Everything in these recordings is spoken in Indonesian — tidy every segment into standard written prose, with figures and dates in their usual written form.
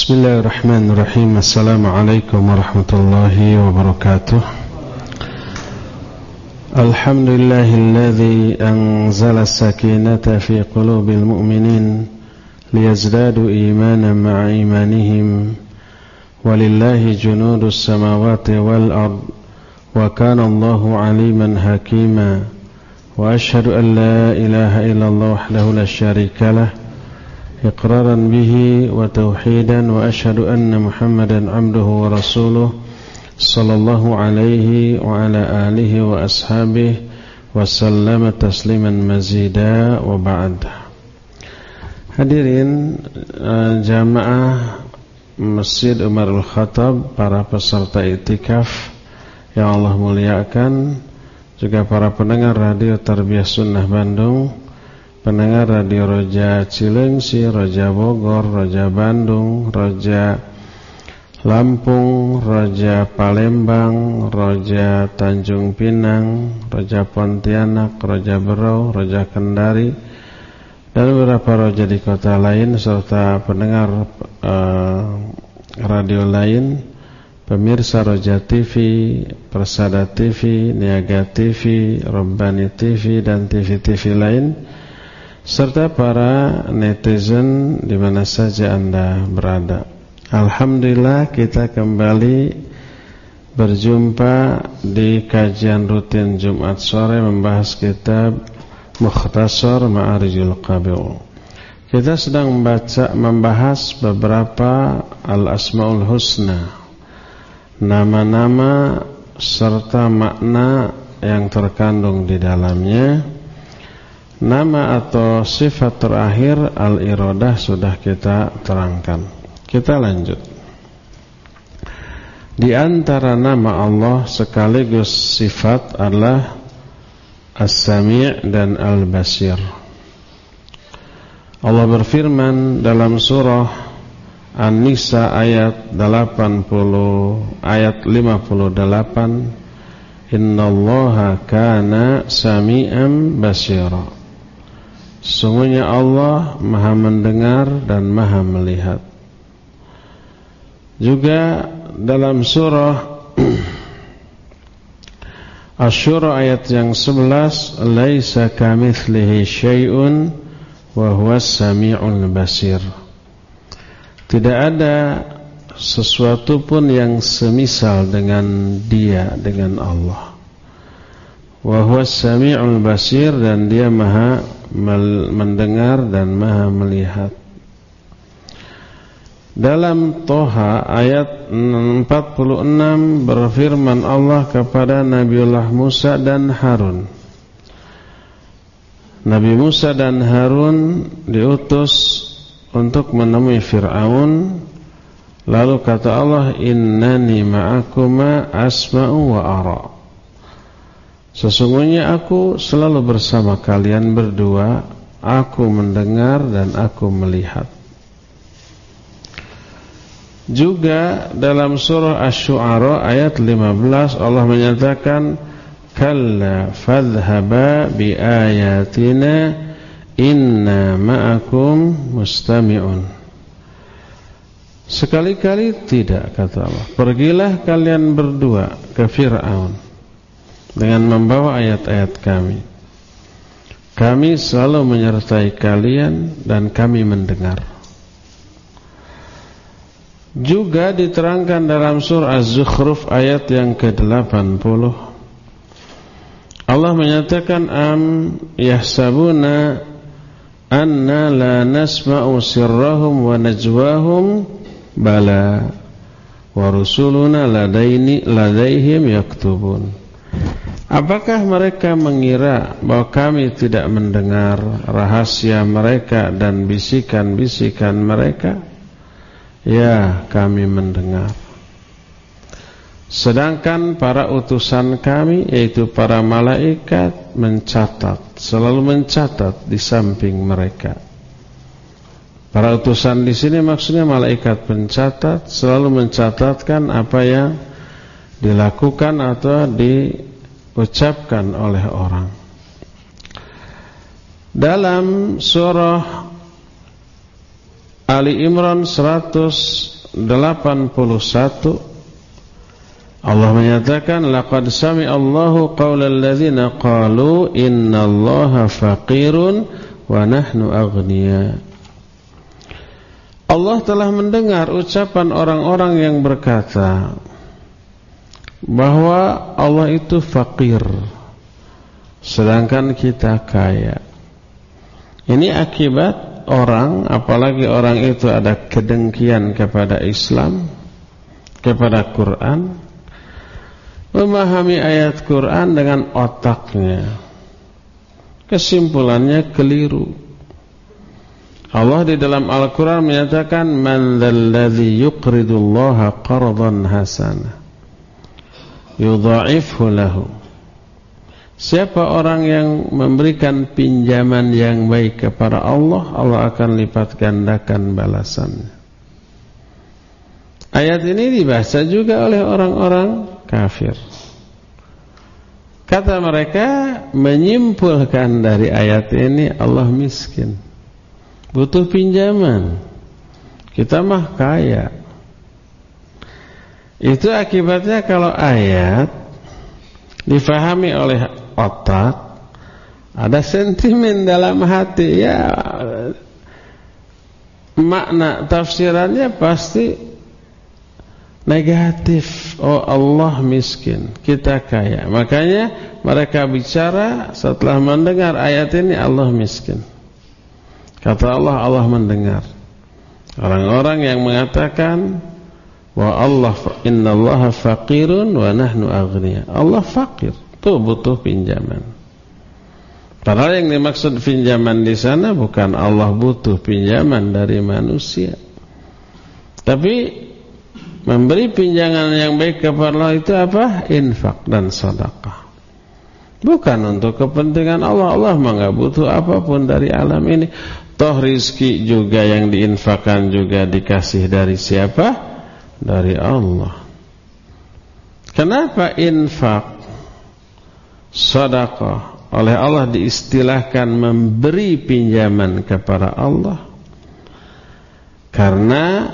Bismillahirrahmanirrahim. Assalamualaikum warahmatullahi wabarakatuh. Alhamdulillahilladzi anzala sakinata fi qulubil mu'minin liyazdadu imanan ma'a imanihim walillahi junudus samawati wal ard wa kana Allahu aliman hakima wa ashhadu an la ilaha illallah wahdahu la syarika lah إقرارا به وتوحيدا وأشهد أن محمدا عبده ورسوله صلى الله عليه وعلى آله وأصحابه وسلم تسليما مزيدا وبعد. Hadirin jamaah Masjid Umarul Khattab, para peserta iktikaf yang Allah muliakan, juga para pendengar radio Tarbiyah Sunnah Bandung, pendengar radio Roja Cilengsi, Roja Bogor, Roja Bandung, Roja Lampung, Roja Palembang, Roja Tanjung Pinang, Roja Pontianak, Roja Berau, Roja Kendari, dan beberapa roja di kota lain, serta pendengar radio lain, pemirsa Roja TV, Persada TV, Niaga TV, Rabbani TV, dan TV-TV lain, serta para netizen di mana saja Anda berada. Alhamdulillah, kita kembali berjumpa di kajian rutin Jumat sore membahas kitab Mukhtasar Ma'arijul Qabil. Kita sedang membahas beberapa al-asmaul husna, nama-nama serta makna yang terkandung di dalamnya. Nama atau sifat terakhir al-iradah sudah kita terangkan. Kita lanjut. Di antara nama Allah sekaligus sifat adalah As-Sami' dan Al-Basir. Allah berfirman dalam surah An-Nisa ayat 58, Innallaha kana sami'an basira. Sungguhnya Allah Maha mendengar dan Maha melihat. Juga dalam surah Asy-Syura ayat yang 11, laisa kamitslihi syai'un wa huwas sami'ul basir. Tidak ada sesuatu pun yang semisal dengan Dia, dengan Allah. Wa huwas sami'ul basir, dan Dia Maha mendengar dan Maha melihat. Dalam Toha ayat 46 berfirman Allah kepada Nabiullah Musa dan Harun. Nabi Musa dan Harun diutus untuk menemui Fir'aun. Lalu kata Allah, innani ma'akuma asma'u wa ara. Sesungguhnya aku selalu bersama kalian berdua, aku mendengar dan aku melihat. Juga dalam surah Asy-Syu'ara ayat 15 Allah menyatakan, kalla fadhhaba biayatina inna ma'akum mustami'un. Sekali-kali tidak, kata Allah, pergilah kalian berdua ke Fir'aun dengan membawa ayat-ayat kami. Kami selalu menyertai kalian dan kami mendengar. Juga diterangkan dalam surah Az-Zukhruf ayat yang ke-80, Allah menyatakan, am yahsabuna anna la nasma'u sirrahum wa najwahum bala wa rusuluna ladaihim yaktubun. Apakah mereka mengira bahwa kami tidak mendengar rahasia mereka dan bisikan-bisikan mereka? Ya, kami mendengar. Sedangkan para utusan kami, yaitu para malaikat, mencatat, selalu mencatat di samping mereka. Para utusan di sini maksudnya malaikat pencatat, selalu mencatatkan apa yang dilakukan atau diucapkan oleh orang. Dalam surah Ali Imran 100 Allah menyatakan laqad sami'allahu qaulal ladzina qalu innallaha faqirun wa nahnu aghnia. Allah telah mendengar ucapan orang-orang yang berkata bahwa Allah itu fakir sedangkan kita kaya. Ini akibat orang, apalagi orang itu ada kedengkian kepada Islam, kepada Quran, memahami ayat Quran dengan otaknya, kesimpulannya keliru. Allah di dalam Al-Quran menyatakan man dzalladzi yuqridullaha qardan hasana yudha'ifhu lahu. Siapa orang yang memberikan pinjaman yang baik kepada Allah, Allah akan lipat gandakan balasannya. Ayat ini dibaca juga oleh orang-orang kafir. Kata mereka menyimpulkan dari ayat ini Allah miskin, butuh pinjaman, kita mah kaya. Itu akibatnya kalau ayat difahami oleh otak, ada sentimen dalam hati, ya makna tafsirannya pasti negatif. Oh, Allah miskin, kita kaya. Makanya mereka bicara setelah mendengar ayat ini, Allah miskin. Kata Allah, Allah mendengar. Orang-orang yang mengatakan wa Allah innallaha faqirun wa nahnu aghnia. Allah fakir, tuh butuh pinjaman. Padahal yang dimaksud pinjaman di sana bukan Allah butuh pinjaman dari manusia, tapi memberi pinjaman yang baik kepada Allah itu apa? Infak dan sedekah. Bukan untuk kepentingan Allah. Allah mah enggak butuh apapun dari alam ini. Toh rizki juga yang diinfakkan juga dikasih dari siapa? Dari Allah. Kenapa infak, sedekah oleh Allah diistilahkan memberi pinjaman kepada Allah? Karena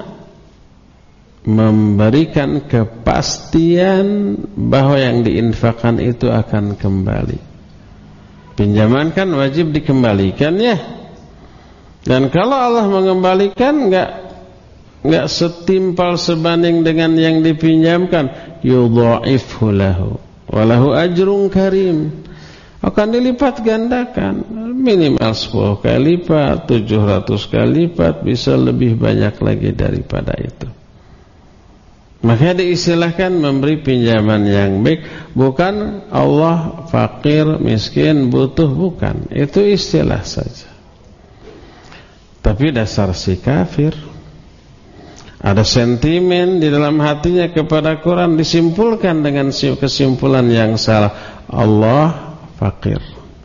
memberikan kepastian bahwa yang diinfakkan itu akan kembali. Pinjaman kan wajib dikembalikan, ya. Dan kalau Allah mengembalikan enggak setimpal sebanding dengan yang dipinjamkan, yudha'ifhu lahu wa lahu ajrun karim. Akan dilipat gandakan, minimal 10 kali lipat, 700 kali lipat, bisa lebih banyak lagi daripada itu. Maka diistilahkan memberi pinjaman yang baik. Bukan Allah fakir, miskin, butuh, bukan. Itu istilah saja. Tapi dasar si kafir, ada sentimen di dalam hatinya kepada Quran, disimpulkan dengan kesimpulan yang salah. Allah fakir.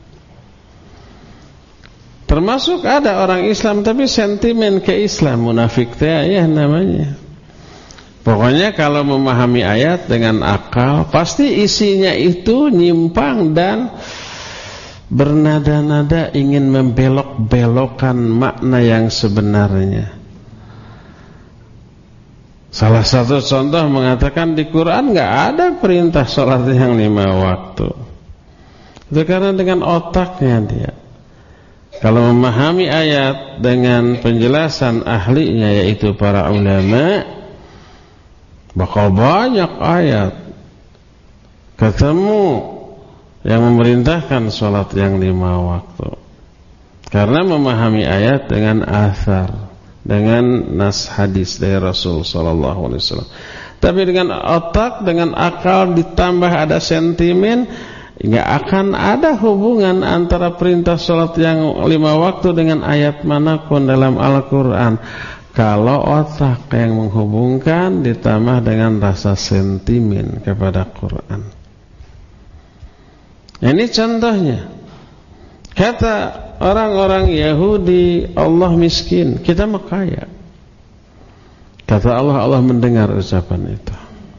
Termasuk ada orang Islam tapi sentimen ke Islam, munafik teh ya namanya. Pokoknya kalau memahami ayat dengan akal, pasti isinya itu nyimpang dan bernada-nada ingin membelok-belokkan makna yang sebenarnya. Salah satu contoh mengatakan di Quran enggak ada perintah salat yang 5 waktu. Itu karena dengan otaknya dia. Kalau memahami ayat dengan penjelasan ahlinya, yaitu para ulama, bakal banyak ayat ketemu yang memerintahkan salat yang 5 waktu. Karena memahami ayat dengan athar, dengan nas hadis dari Rasul sallallahu alaihi wasallam. Tapi dengan otak, dengan akal ditambah ada sentimen, enggak akan ada hubungan antara perintah salat yang 5 waktu dengan ayat manapun dalam Al-Qur'an. Kalau otak yang menghubungkan ditambah dengan rasa sentimen kepada Quran. Ini contohnya. Kata orang-orang Yahudi, Allah miskin, kita mah kaya. Kata Allah, Allah mendengar ucapan itu.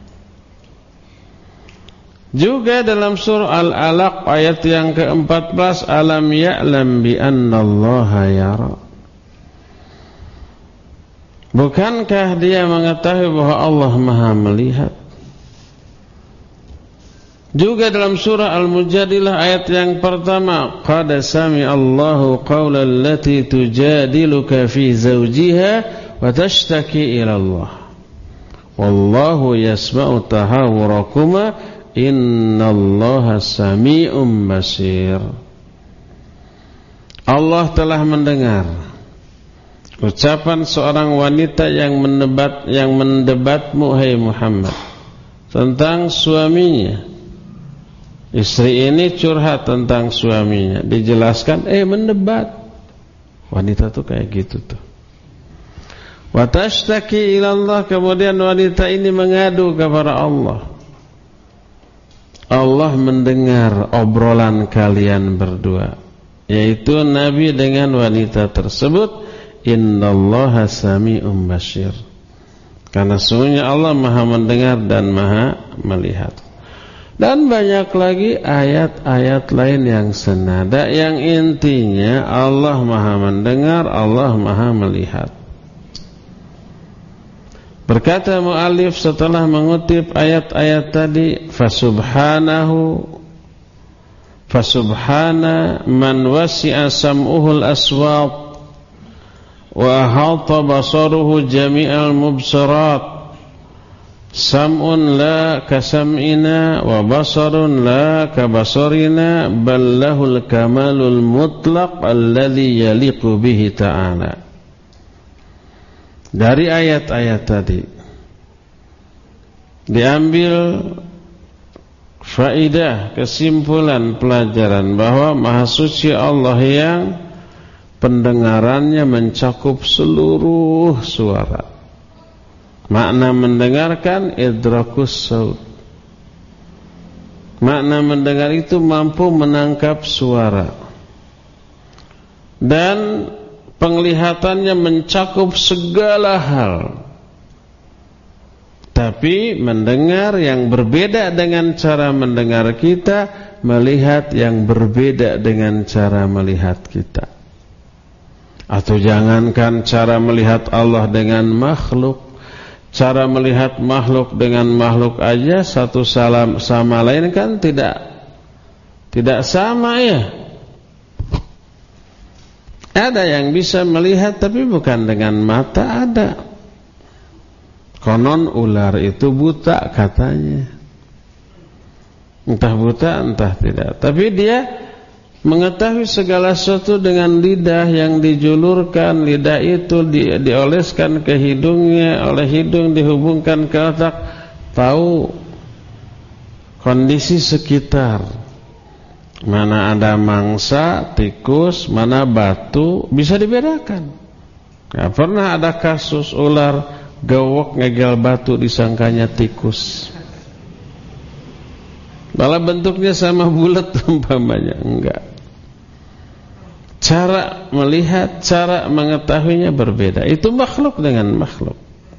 Juga dalam surah Al-Alaq ayat yang ke-14, alam ya'lam bi anna Allah yara. Bukankah dia mengetahui bahwa Allah Maha melihat? Juga dalam surah Al-Mujadilah ayat yang pertama, qad sami'a Allahu qaulal lati tujadiluka fi zawjiha wa tashtaki ila Allah. Wallahu yasma'u tahawurakuma innallaha sami'un basir. Allah telah mendengar ucapan seorang wanita yang mendebatmu, hai Muhammad, tentang suaminya. Istri ini curhat tentang suaminya, dijelaskan, mendebat. Wanita tuh kayak gitu tuh. Wa tashtaki ila Allah, kemudian wanita ini mengadu kepada Allah. Allah mendengar obrolan kalian berdua, yaitu Nabi dengan wanita tersebut. Innallaha sami'un basir. Karena sesungguhnya Allah Maha mendengar dan Maha melihat. Dan banyak lagi ayat-ayat lain yang senada, yang intinya Allah Maha mendengar, Allah Maha melihat. Berkata mu'allif setelah mengutip ayat-ayat tadi, Fasubhana man wasi'a sam'uhul aswat wa ahata basaruhu jami'al mubsarat. Sam'un la kasam'ina wa basarun la kabasarina bal lahul kamalul mutlaq alladhi yaliqu bihi ta'ala. Dari ayat-ayat tadi diambil faidah, kesimpulan, pelajaran bahwa Maha Suci Allah yang pendengarannya mencakup seluruh suara. Makna mendengarkan idrakus saut. Makna mendengar itu mampu menangkap suara. Dan penglihatannya mencakup segala hal. Tapi mendengar yang berbeda dengan cara mendengar kita, melihat yang berbeda dengan cara melihat kita. Atau jangankan cara melihat Allah dengan makhluk, cara melihat makhluk dengan makhluk aja satu sama lain kan tidak sama ya. Ada yang bisa melihat tapi bukan dengan mata, ada. Konon ular itu buta katanya. Entah buta entah tidak, tapi dia mengetahui segala sesuatu dengan lidah yang dijulurkan. Lidah itu dioleskan ke hidungnya, oleh hidung dihubungkan ke otak, tahu kondisi sekitar, mana ada mangsa, tikus, mana batu, bisa dibedakan. Gak pernah ada kasus ular gawok ngegel batu disangkanya tikus, malah bentuknya sama bulat umpamanya. Enggak. Cara melihat, cara mengetahuinya berbeda. Itu makhluk dengan makhluk.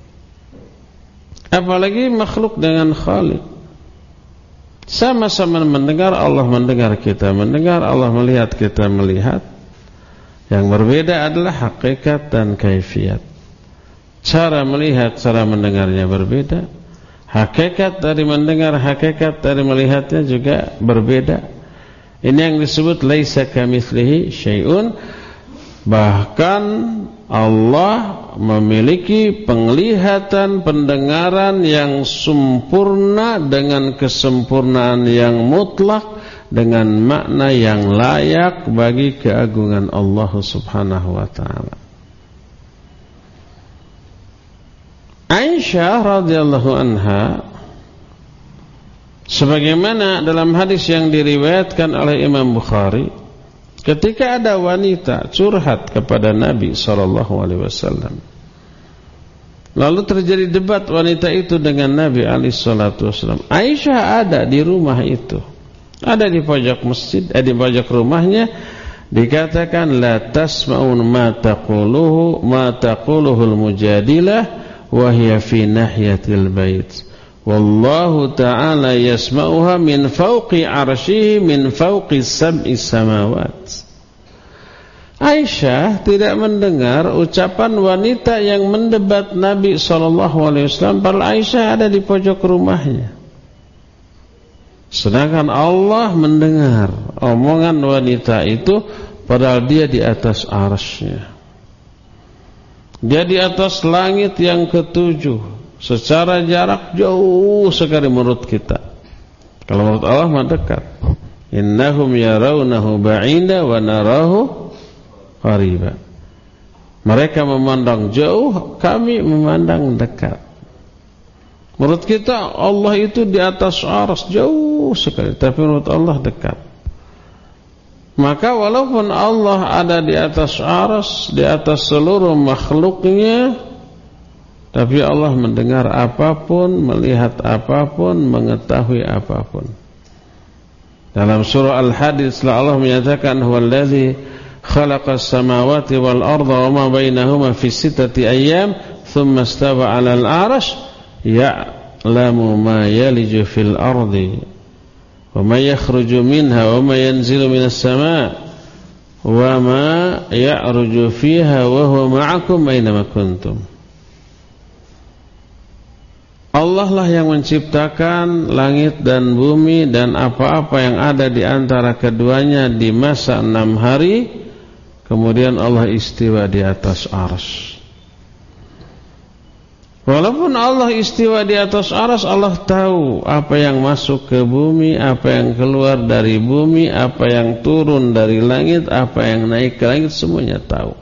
Apalagi makhluk dengan Khaliq. Sama-sama mendengar, Allah mendengar, kita mendengar, Allah melihat, kita melihat. Yang berbeda adalah hakikat dan kaifiat. Cara melihat, cara mendengarnya berbeda. Hakikat dari mendengar, hakikat dari melihatnya juga berbeda. Ini yang disebut laisa kamitslihi syai'un. Bahkan Allah memiliki penglihatan, pendengaran yang sempurna dengan kesempurnaan yang mutlak, dengan makna yang layak bagi keagungan Allah Subhanahu wa taala. Aisyah radhiyallahu anha, sebagaimana dalam hadis yang diriwayatkan oleh Imam Bukhari, ketika ada wanita curhat kepada Nabi SAW, lalu terjadi debat wanita itu dengan Nabi SAW. Aisyah ada di rumah itu, ada di pojok masjid, di pojok rumahnya. Dikatakan la tasma'un ma taquluhul mujadilah wa hiya fi nahyatil bait. Wallahu ta'ala yasma'uha min fawqi arsyihi min fawqi sab'i samawat. Aisyah tidak mendengar ucapan wanita yang mendebat Nabi SAW, padahal Aisyah ada di pojok rumahnya. Sedangkan Allah mendengar omongan wanita itu, padahal dia di atas arsy-Nya. Dia di atas langit yang ketujuh, secara jarak jauh sekali menurut kita. Kalau menurut Allah mah dekat. Innahum yarawnahu ba'ida wa narahu qariba. Mereka memandang jauh, kami memandang dekat. Menurut kita Allah itu di atas arsy jauh sekali, tapi menurut Allah dekat. Maka walaupun Allah ada di atas arsy, di atas seluruh makhluknya, tapi Allah mendengar apapun, melihat apapun, mengetahui apapun. Dalam surah Al-Hadid Allah menyatakan huwallazi khalaqas samawati wal arda wama bainahuma fi sittati ayyam thumma istawa 'alal 'arsy ya'lamu ma yaliju fil ardi wa ma yakhruju minha wa ma yanzilu minas sama' wa ma ya'ruju fiha wa huwa ma'akum aina ma kuntum. Allah lah yang menciptakan langit dan bumi dan apa-apa yang ada di antara keduanya di masa 6 hari. Kemudian Allah istiwa di atas arsy. Walaupun Allah istiwa di atas arsy, Allah tahu apa yang masuk ke bumi, apa yang keluar dari bumi, apa yang turun dari langit, apa yang naik ke langit, semuanya tahu.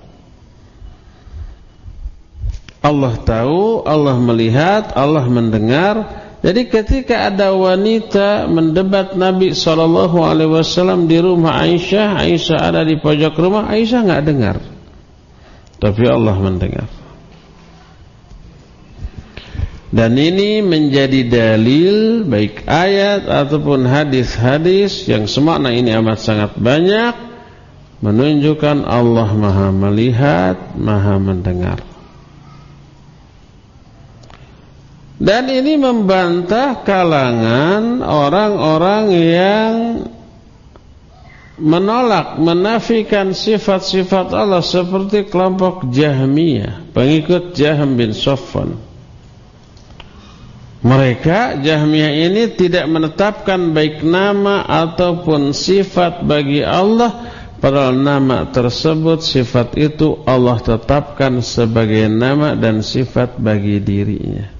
Allah tahu, Allah melihat, Allah mendengar. Jadi ketika ada wanita mendebat Nabi SAW di rumah Aisyah, Aisyah ada di pojok rumah, Aisyah enggak dengar, tapi Allah mendengar. Dan ini menjadi dalil baik ayat ataupun hadis-hadis yang semakna ini amat sangat banyak, menunjukkan Allah Maha melihat, Maha mendengar. Dan ini membantah kalangan orang-orang yang menolak, menafikan sifat-sifat Allah seperti kelompok Jahmiyah, pengikut Jahm bin Safwan. Mereka Jahmiyah ini tidak menetapkan baik nama ataupun sifat bagi Allah, padahal nama tersebut, sifat itu Allah tetapkan sebagai nama dan sifat bagi dirinya.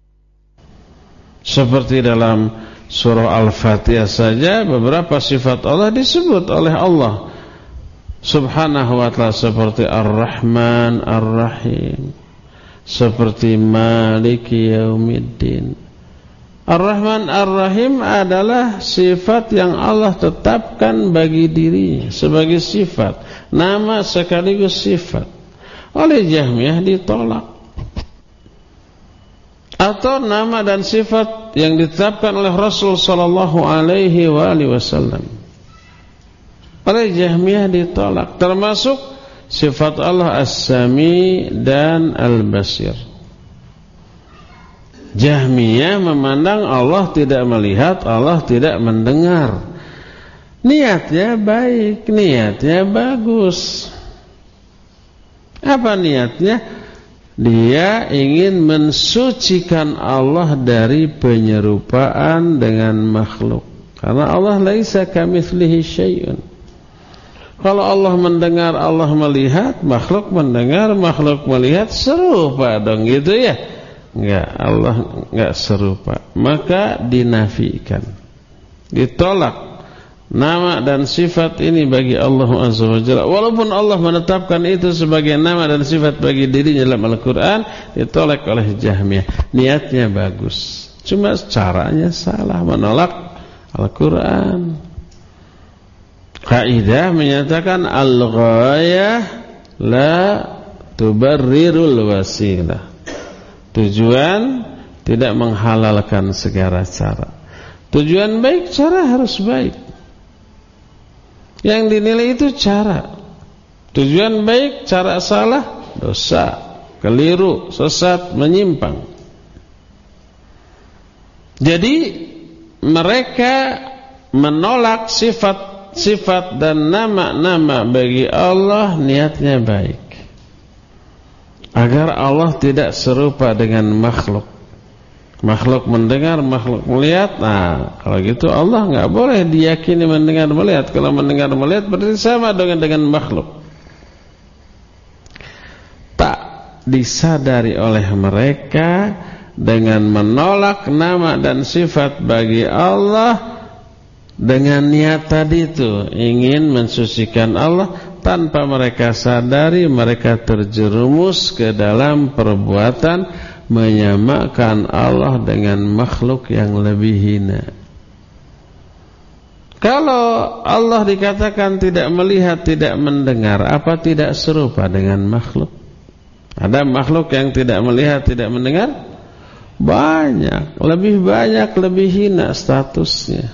Seperti dalam surah Al-Fatihah saja beberapa sifat Allah disebut oleh Allah Subhanahu wa ta'ala, seperti Ar-Rahman, Ar-Rahim, seperti Maliki Yaumiddin. Ar-Rahman, Ar-Rahim adalah sifat yang Allah tetapkan bagi dirinya sebagai sifat, nama sekaligus sifat. Oleh Jahmiyah ditolak. Atau nama dan sifat yang ditetapkan oleh Rasul sallallahu alaihi wasallam, oleh Jahmiyah ditolak, termasuk sifat Allah As-Sami dan Al-Basir. Jahmiyah memandang Allah tidak melihat, Allah tidak mendengar. Niatnya baik, niatnya bagus. Apa niatnya? Dia ingin mensucikan Allah dari penyerupaan dengan makhluk. Karena Allah laisa kamitslihi syai'un. Kalau Allah mendengar, Allah melihat, makhluk mendengar, makhluk melihat, serupa dong gitu ya? Enggak, Allah enggak serupa. Maka dinafikan, ditolak nama dan sifat ini bagi Allah Azza wa Jalla. Walaupun Allah menetapkan itu sebagai nama dan sifat bagi dirinya dalam Al-Quran, ditolak oleh Jahmiyah. Niatnya bagus, cuma caranya salah, menolak Al-Quran. Kaidah menyatakan al-ghayah la tubarrirul wasilah. Tujuan tidak menghalalkan segala cara. Tujuan baik, cara harus baik. Yang dinilai itu cara. Tujuan baik, cara salah, dosa, keliru, sesat, menyimpang. Jadi mereka menolak sifat sifat dan nama-nama bagi Allah niatnya baik, agar Allah tidak serupa dengan makhluk. Makhluk mendengar, makhluk melihat. Nah, kalau gitu Allah nggak boleh diyakini mendengar melihat. Kalau mendengar melihat berarti sama dengan makhluk. Tak disadari oleh mereka dengan menolak nama dan sifat bagi Allah dengan niat tadi itu, ingin mensucikan Allah. Tanpa mereka sadari, mereka terjerumus ke dalam perbuatan menyamakan Allah dengan makhluk yang lebih hina. Kalau Allah dikatakan tidak melihat, tidak mendengar, apa tidak serupa dengan makhluk? Ada makhluk yang tidak melihat, tidak mendengar? Banyak, lebih hina statusnya.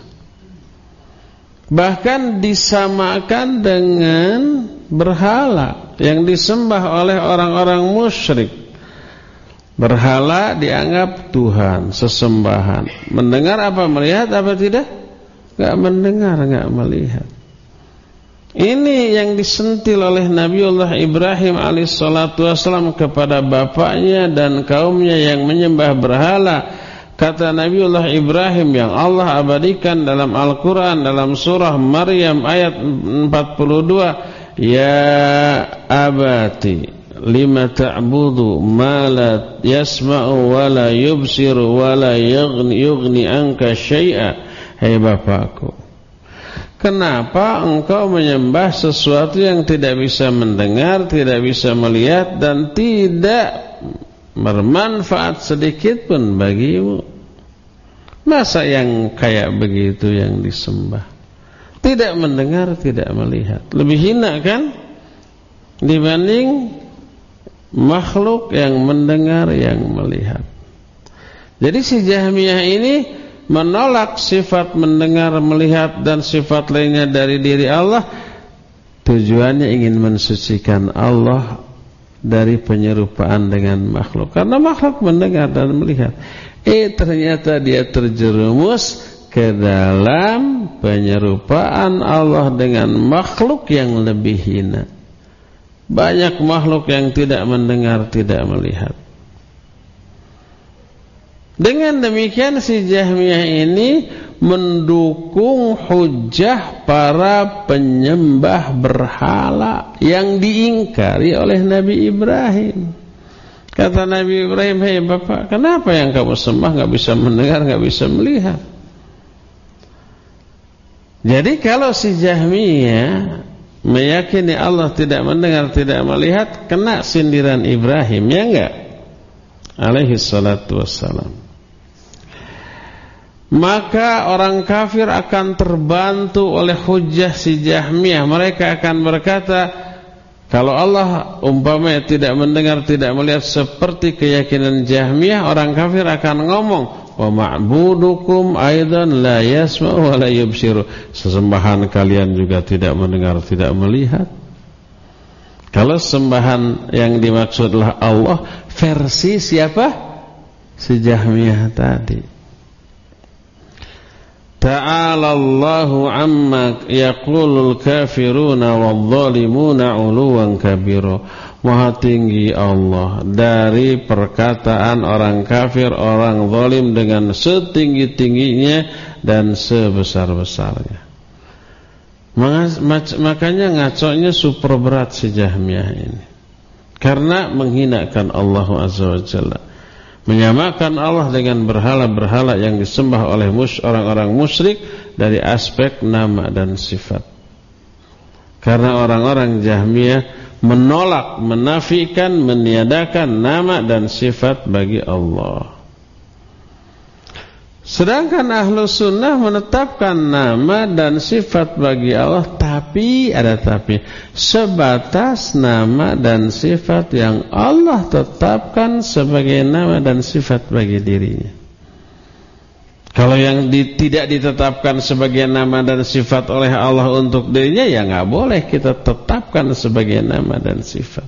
Bahkan disamakan dengan berhala yang disembah oleh orang-orang musyrik. Berhala dianggap Tuhan, sesembahan. Mendengar apa melihat apa tidak? Enggak mendengar, enggak melihat. Ini yang disentil oleh Nabiullah Ibrahim alaihissalatu wassalam kepada bapaknya dan kaumnya yang menyembah berhala. Kata Nabiullah Ibrahim yang Allah abadikan dalam Al-Quran, dalam surah Maryam ayat 42, Ya abati lima ta'budu ma la yasma'u wa la yubsiru wa la yughni anka syai'a. Hai bapakku, kenapa engkau menyembah sesuatu yang tidak bisa mendengar, tidak bisa melihat, dan tidak bermanfaat sedikit pun bagimu? Masa yang kayak begitu yang disembah? Tidak mendengar, tidak melihat. Lebih hina kan dibanding makhluk yang mendengar, yang melihat. Jadi si Jahmiyah ini menolak sifat mendengar, melihat dan sifat lainnya dari diri Allah. Tujuannya ingin mensucikan Allah dari penyerupaan dengan makhluk. Karena makhluk mendengar dan melihat. Ternyata dia terjerumus ke dalam penyerupaan Allah dengan makhluk yang lebih hina. Banyak makhluk yang tidak mendengar, tidak melihat. Dengan demikian si Jahmiyah ini mendukung hujah para penyembah berhala yang diingkari oleh Nabi Ibrahim. Kata Nabi Ibrahim, hei bapak, kenapa yang kamu sembah nggak bisa mendengar, nggak bisa melihat? Jadi kalau si Jahmiyah meyakini Allah tidak mendengar, tidak melihat, kena sindiran Ibrahim, ya enggak? Alaihi salatu wassalam. Maka orang kafir akan terbantu oleh hujjah si Jahmiyah. Mereka akan berkata, kalau Allah umpamanya tidak mendengar, tidak melihat seperti keyakinan Jahmiyah, orang kafir akan ngomong, wa ma'budukum aidan la yasma'u wa la yubsiru. Sesembahan kalian juga tidak mendengar, tidak melihat. Kalau sembahan yang dimaksudlah Allah, versi siapa? Si Jahmiyah tadi. Ta'ala Allahu amma yaqulul kafiruna wadh-dhalimuna 'uluwan kabira. Maha tinggi Allah dari perkataan orang kafir, orang zalim dengan setinggi-tingginya dan sebesar-besarnya. Makanya ngaconya super berat si Jahmiyah ini. Karena menghinakan Allah Azza wa Jalla, menyamakan Allah dengan berhala-berhala yang disembah oleh orang-orang musyrik dari aspek nama dan sifat. Karena orang-orang Jahmiyah menolak, menafikan, meniadakan nama dan sifat bagi Allah. Sedangkan ahlu sunnah menetapkan nama dan sifat bagi Allah, tapi ada tapi, sebatas nama dan sifat yang Allah tetapkan sebagai nama dan sifat bagi dirinya. Kalau yang tidak ditetapkan sebagai nama dan sifat oleh Allah untuk dirinya, ya nggak boleh kita tetapkan sebagai nama dan sifat.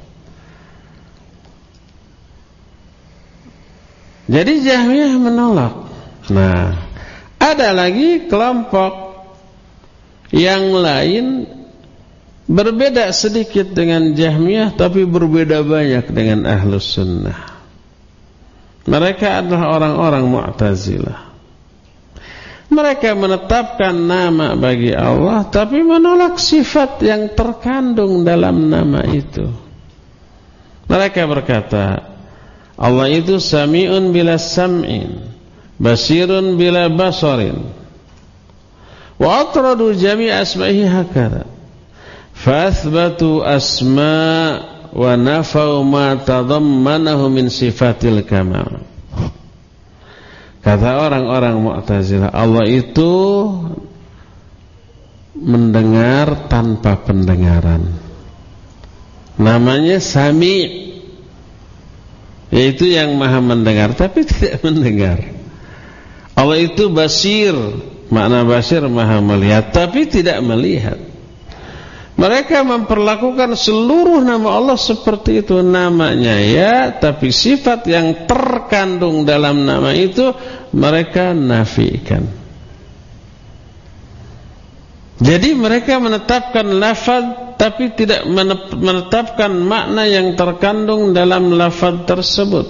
Jadi Jahmiyah menolak. Nah, ada lagi kelompok Yang lain berbeda sedikit dengan Jahmiyah, tapi berbeda banyak dengan Ahlus Sunnah. Mereka adalah orang-orang Mu'tazilah. Mereka menetapkan nama bagi Allah, tapi menolak sifat yang terkandung dalam nama itu. Mereka berkata, Allah itu sami'un bila sam'in, basirun bila basarin, wa atradu jami' asma'ihi hakadha, fa athbatu asma' wa nafau ma tadammanahu min sifatil kamal. Kata orang-orang Mu'tazilah, Allah itu mendengar tanpa pendengaran. Namanya Sami', yaitu yang maha mendengar tapi tidak mendengar. Allah itu Basir, makna Basir maha melihat tapi tidak melihat. Mereka memperlakukan seluruh nama Allah seperti itu. Namanya ya, tapi sifat yang terkandung dalam nama itu mereka nafikan. Jadi mereka menetapkan lafaz tapi tidak menetapkan makna yang terkandung dalam lafaz tersebut.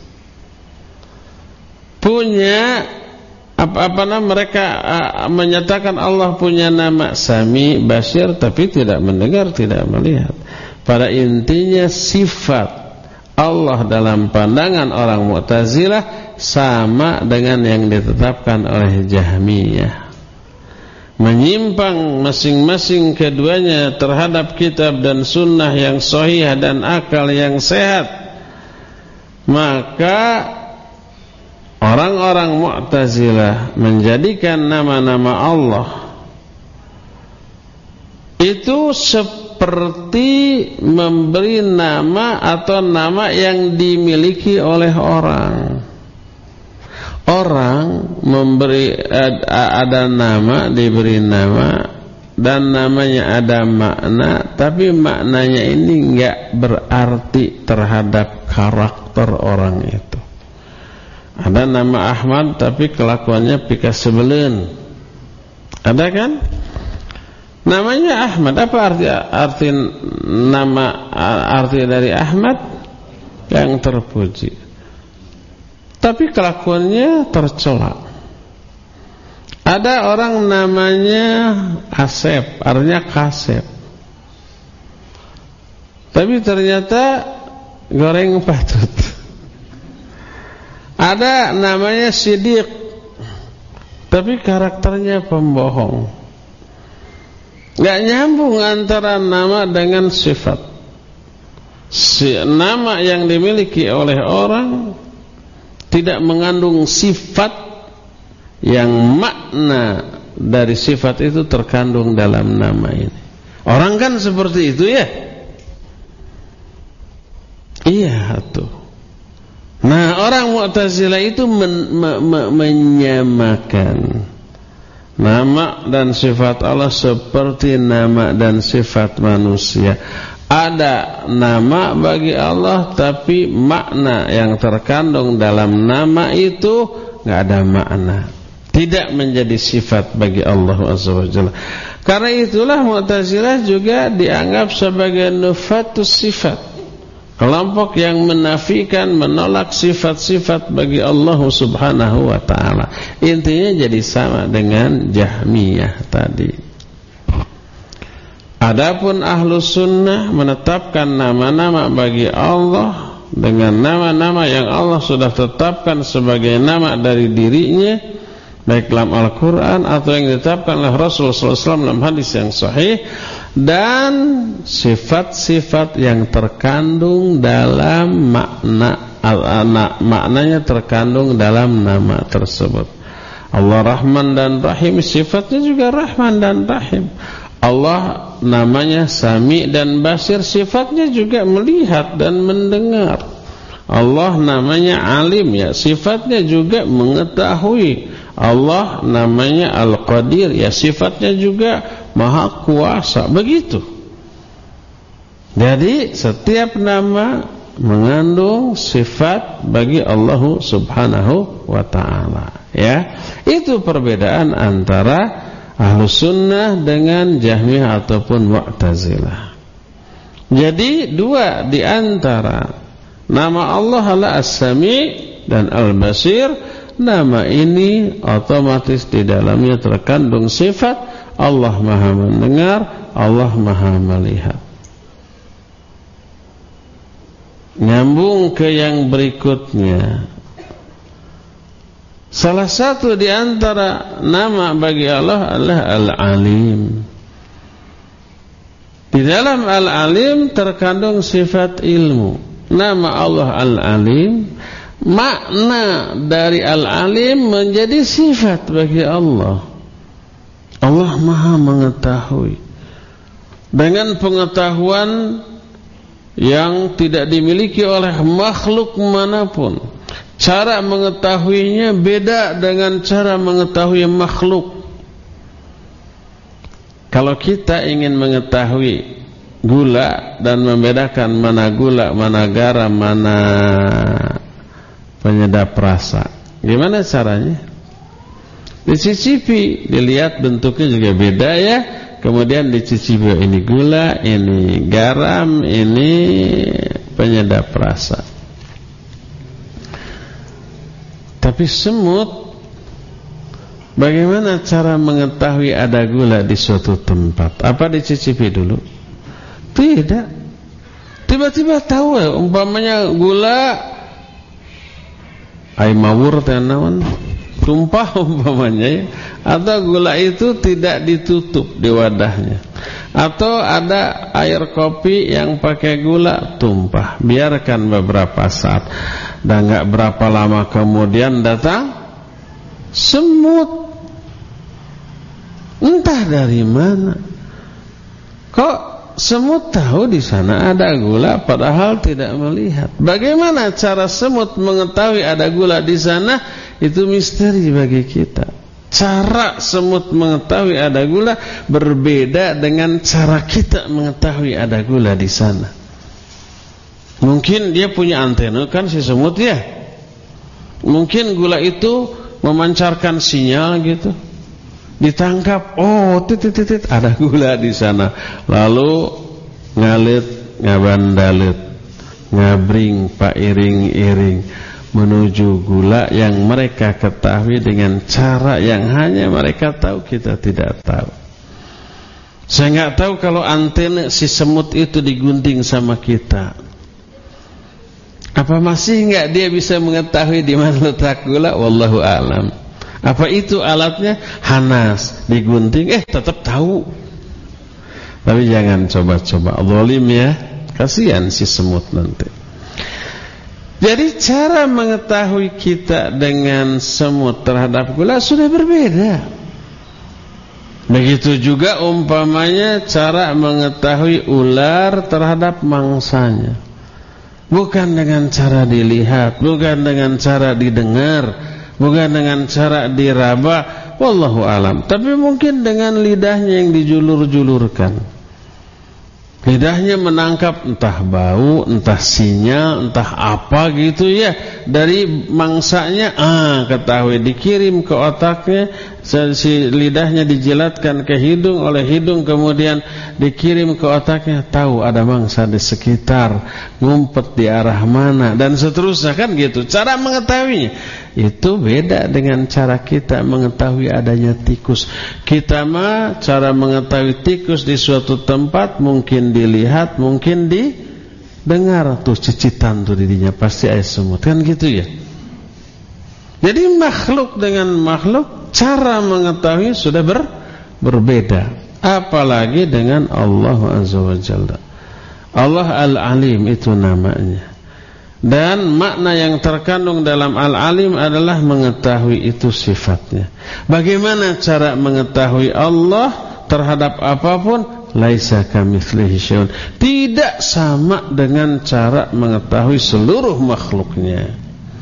Mereka menyatakan Allah punya nama Sami, Basir, tapi tidak mendengar, tidak melihat. Pada intinya sifat Allah dalam pandangan orang Mu'tazilah sama dengan yang ditetapkan oleh Jahmiyah. Menyimpang masing-masing keduanya terhadap kitab dan sunnah yang sahih dan akal yang sehat. Maka orang-orang Mu'tazilah menjadikan nama-nama Allah itu seperti memberi nama atau nama yang dimiliki oleh orang. Orang memberi ada nama, diberi nama, dan namanya ada makna, tapi maknanya ini enggak berarti terhadap karakter orang itu. Ada nama Ahmad tapi kelakuannya pika sebelen. Ada kan? Namanya Ahmad, apa arti dari Ahmad? Yang terpuji. Tapi kelakuannya tercela. Ada orang namanya Asep, artinya kasep. Tapi ternyata goreng patut. Ada namanya Sidik, tapi karakternya pembohong. Gak nyambung antara nama dengan sifat. Nama yang dimiliki oleh orang tidak mengandung sifat yang makna dari sifat itu terkandung dalam nama ini. Orang kan seperti itu ya. Iya tuh. Nah, orang Mu'tazilah itu menyamakan nama dan sifat Allah seperti nama dan sifat manusia. Ada nama bagi Allah, tapi makna yang terkandung dalam nama itu enggak ada makna, tidak menjadi sifat bagi Allah Azza wa Jalla. Karena itulah Mu'tazilah juga dianggap sebagai nufatus sifat, kelompok yang menafikan, menolak sifat-sifat bagi Allah Subhanahu wa ta'ala. Intinya jadi sama dengan Jahmiyah tadi. Adapun Ahlus Sunnah menetapkan nama-nama bagi Allah dengan nama-nama yang Allah sudah tetapkan sebagai nama dari dirinya, baik dalam Al-Quran atau yang ditetapkan oleh Rasulullah SAW dalam hadis yang sahih, dan sifat-sifat yang terkandung dalam maknanya terkandung dalam nama tersebut. Allah Rahman dan Rahim, sifatnya juga Rahman dan Rahim. Allah namanya Sami dan Basir, sifatnya juga melihat dan mendengar. Allah namanya Alim, ya sifatnya juga mengetahui. Allah namanya Al-Qadir, ya sifatnya juga Maha Kuasa. Begitu. Jadi setiap nama mengandung sifat bagi Allah Subhanahu wa ta'ala. Ya, itu perbedaan antara Ahlus Sunnah dengan Jahmiyah ataupun Mu'tazilah. Jadi dua di antara nama Allah adalah As-Sami' dan Al-Basir. Nama ini otomatis di dalamnya terkandung sifat Allah Maha mendengar, Allah Maha melihat. Nyambung ke yang berikutnya. Salah satu di antara nama bagi Allah adalah Al-Alim. Di dalam Al-Alim terkandung sifat ilmu. Nama Allah Al-Alim, makna dari Al-Alim menjadi sifat bagi Allah. Allah Maha mengetahui dengan pengetahuan yang tidak dimiliki oleh makhluk manapun. Cara mengetahuinya beda dengan cara mengetahui makhluk. Kalau kita ingin mengetahui gula dan membedakan mana gula, mana garam, mana penyedap rasa, gimana caranya? Dicicipi, dilihat bentuknya juga beda ya. Kemudian dicicipi, ini gula, ini garam, ini penyedap rasa. Tapi semut, bagaimana cara mengetahui ada gula di suatu tempat? Apa dicicipi dulu? Tidak. Tiba-tiba tahu ya, umpamanya gula ai mawur tenawan tumpah umpamanya ya. Atau gula itu tidak ditutup di wadahnya. Atau ada air kopi yang pakai gula tumpah. Biarkan beberapa saat. Dan gak berapa lama kemudian datang semut. Entah dari mana. Kok semut tahu di sana ada gula padahal tidak melihat. Bagaimana cara semut mengetahui ada gula di sana? Itu misteri bagi kita. Cara semut mengetahui ada gula berbeda dengan cara kita mengetahui ada gula di sana. Mungkin dia punya antena kan si semut ya. Mungkin gula itu memancarkan sinyal gitu. Ditangkap, oh titit ada gula di sana. Lalu ngalit, ngabandalit, ngabring, pairing-iring menuju gula yang mereka ketahui dengan cara yang hanya mereka tahu, kita tidak tahu. Saya nggak tahu kalau antena si semut itu digunting sama kita. Apa masih nggak dia bisa mengetahui di mana letak gula? Wallahu a'lam. Apa itu alatnya? Hanas, digunting, tetap tahu. Tapi jangan coba-coba, zalim ya, kasihan si semut nanti. Jadi cara mengetahui kita dengan semut terhadap gula sudah berbeda. Begitu juga umpamanya cara mengetahui ular terhadap mangsanya. Bukan dengan cara dilihat, bukan dengan cara didengar, bukan dengan cara diraba, wallahu alam. Tapi mungkin dengan lidahnya yang dijulur-julurkan. Lidahnya menangkap entah bau, entah sinyal, entah apa gitu ya dari mangsanya. Ketahui, dikirim ke otaknya, si lidahnya dijilatkan ke hidung, oleh hidung kemudian dikirim ke otaknya, tahu ada mangsa di sekitar, ngumpet di arah mana dan seterusnya kan gitu. Cara mengetahuinya itu beda dengan cara kita mengetahui adanya tikus. Kita mah cara mengetahui tikus di suatu tempat mungkin dilihat, mungkin didengar, tuh cicitan tuh didinya pasti ada semut kan gitu ya. Jadi makhluk dengan makhluk cara mengetahui sudah berbeda, apalagi dengan Allah Azza wa Jalla. Allah Al-Alim itu namanya. Dan makna yang terkandung dalam Al-Alim adalah mengetahui, itu sifatnya. Bagaimana cara mengetahui Allah terhadap apapun? Laisa kamitslihi syai'un. Tidak sama dengan cara mengetahui seluruh makhluknya.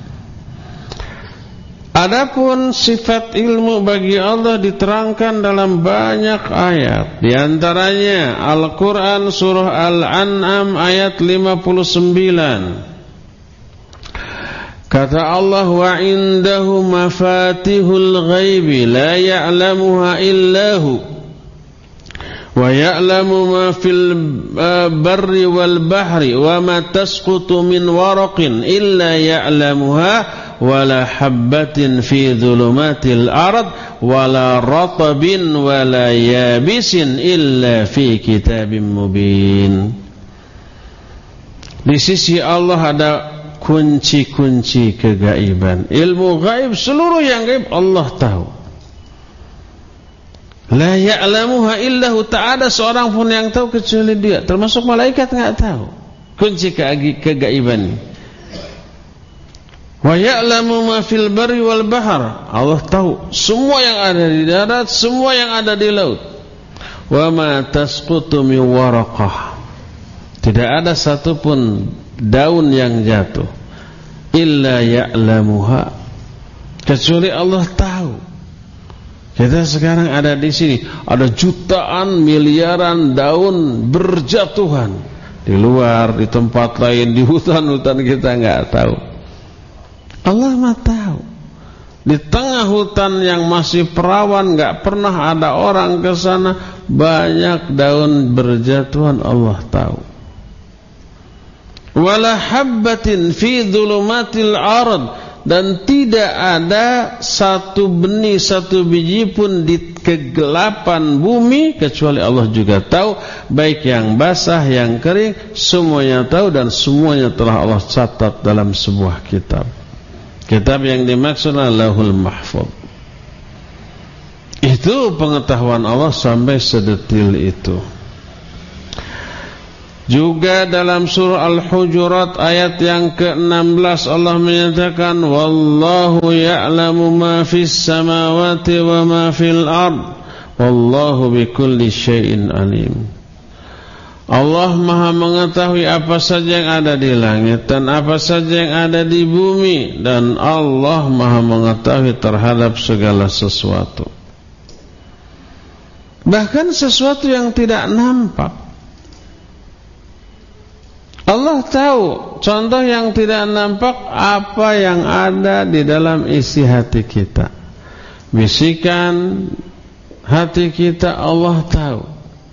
Adapun sifat ilmu bagi Allah diterangkan dalam banyak ayat. Di antaranya Al-Quran surah Al-An'am ayat 59. Kata Allah, wa indahu mafatihul ghaibi la ya'lamuha illahu wa ya'lamu ma fil barri wal bahri wa ma tasqutu min waraqin illa ya'lamuha wala habbatin fi dhulumatil ard wala ratabin wala yabisin illa fi kitabim mubin. Di sisi Allah ada kunci-kunci kegaiban. Ilmu gaib, seluruh yang gaib Allah tahu. La ya'lamuha illahu, tak ada seorang pun yang tahu kecuali Dia. Termasuk malaikat enggak tahu kunci kegaiban. Wa ya'lamu ma fil barri wal bahr, Allah tahu semua yang ada di darat, semua yang ada di laut. Wa ma tasqutu min waraqah, tidak ada satupun daun yang jatuh illa ya'lamuha, kecuali Allah tahu. Kita sekarang ada di sini, ada jutaan miliaran daun berjatuhan di luar, di tempat lain, di hutan-hutan kita enggak tahu. Allah mah tahu. Di tengah hutan yang masih perawan, enggak pernah ada orang ke sana, banyak daun berjatuhan, Allah tahu. Wala habbatin fi dhulumatil ard, dan tidak ada satu benih, satu biji pun di kegelapan bumi kecuali Allah juga tahu, baik yang basah yang kering, semuanya tahu, dan semuanya telah Allah catat dalam sebuah kitab. Kitab yang dimaksud adalah Lauhul Mahfuz. Itu pengetahuan Allah sampai sedetil itu. Juga dalam surah Al-Hujurat ayat yang ke-16 Allah menyatakan, wallahu ya'lamu ma fis samawati wa ma fil ard wallahu bikulli syai'in alim. Allah Maha mengetahui apa saja yang ada di langit dan apa saja yang ada di bumi, dan Allah Maha mengetahui terhadap segala sesuatu, bahkan sesuatu yang tidak nampak. Allah tahu. Contoh yang tidak nampak, apa yang ada di dalam isi hati kita, bisikan hati kita, Allah tahu.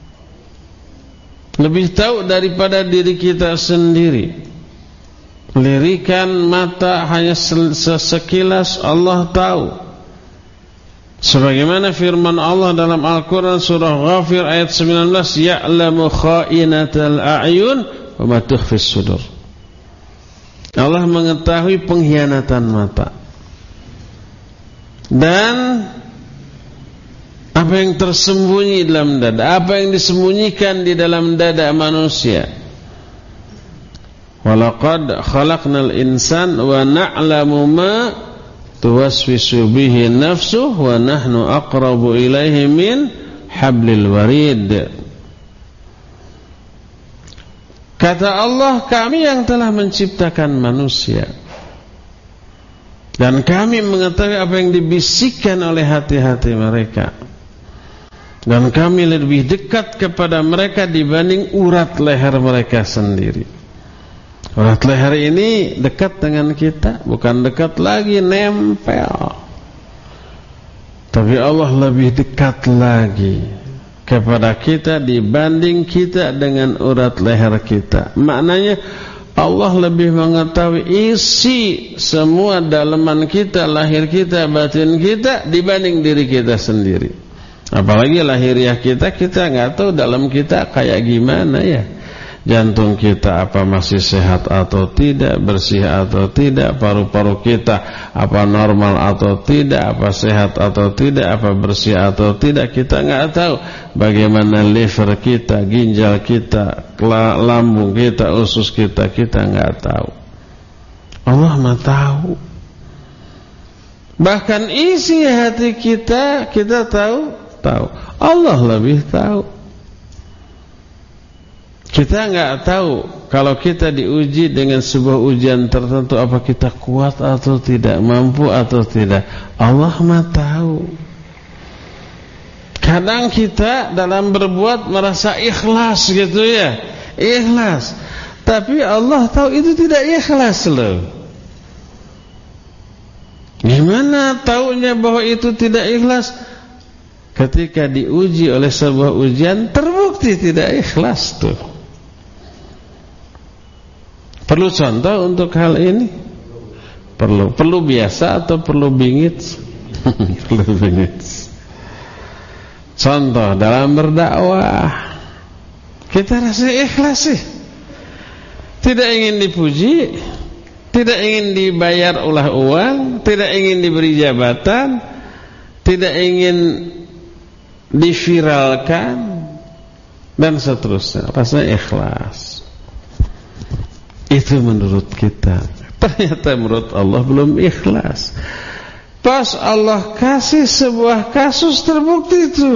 Lebih tahu daripada diri kita sendiri. Lirikan mata hanya sesekilas Allah tahu. Sebagaimana firman Allah dalam Al-Quran surah Ghafir ayat 19, ya'lamu kha'inatal a'yun wa ma tukhfis sudur. Allah mengetahui pengkhianatan mata dan apa yang tersembunyi dalam dada, apa yang disembunyikan di dalam dada manusia. Walaqad khalaqnal insan wa na'lamu ma tuwaswisu bihi nafsuh wa nahnu aqrabu ilaihi min hablil warid. Kata Allah, kami yang telah menciptakan manusia dan kami mengetahui apa yang dibisikkan oleh hati-hati mereka, dan kami lebih dekat kepada mereka dibanding urat leher mereka sendiri. Urat leher ini dekat dengan kita, bukan dekat lagi, nempel. Tapi Allah lebih dekat lagi kepada kita dibanding kita dengan urat leher kita. Maknanya Allah lebih mengetahui isi semua dalaman kita, lahir kita, batin kita dibanding diri kita sendiri. Apalagi lahiriah kita, kita nggak tahu dalam kita kayak gimana ya. Jantung kita apa masih sehat atau tidak, bersih atau tidak, paru-paru kita apa normal atau tidak, apa sehat atau tidak, apa bersih atau tidak, kita nggak tahu. Bagaimana liver kita, ginjal kita, lambung kita, usus kita nggak tahu. Allah mah tahu. Bahkan isi hati kita tahu. Allah lebih tahu. Kita enggak tahu kalau kita diuji dengan sebuah ujian tertentu, apa kita kuat atau tidak, mampu atau tidak. Allah mah tahu. Kadang kita dalam berbuat merasa ikhlas gitu ya, ikhlas. Tapi Allah tahu itu tidak ikhlas loh. Gimana taunya bahwa itu tidak ikhlas? Ketika diuji oleh sebuah ujian terbukti tidak ikhlas tuh. Perlu contoh untuk hal ini? Perlu biasa atau perlu bingit? Perlu bingit. Contoh dalam berdakwah, kita rasa ikhlas sih. Tidak ingin dipuji, tidak ingin dibayar ulah uang, tidak ingin diberi jabatan, tidak ingin diviralkan, dan seterusnya. Rasanya ikhlas. Itu menurut kita. Ternyata menurut Allah belum ikhlas. Pas Allah kasih sebuah kasus terbukti itu.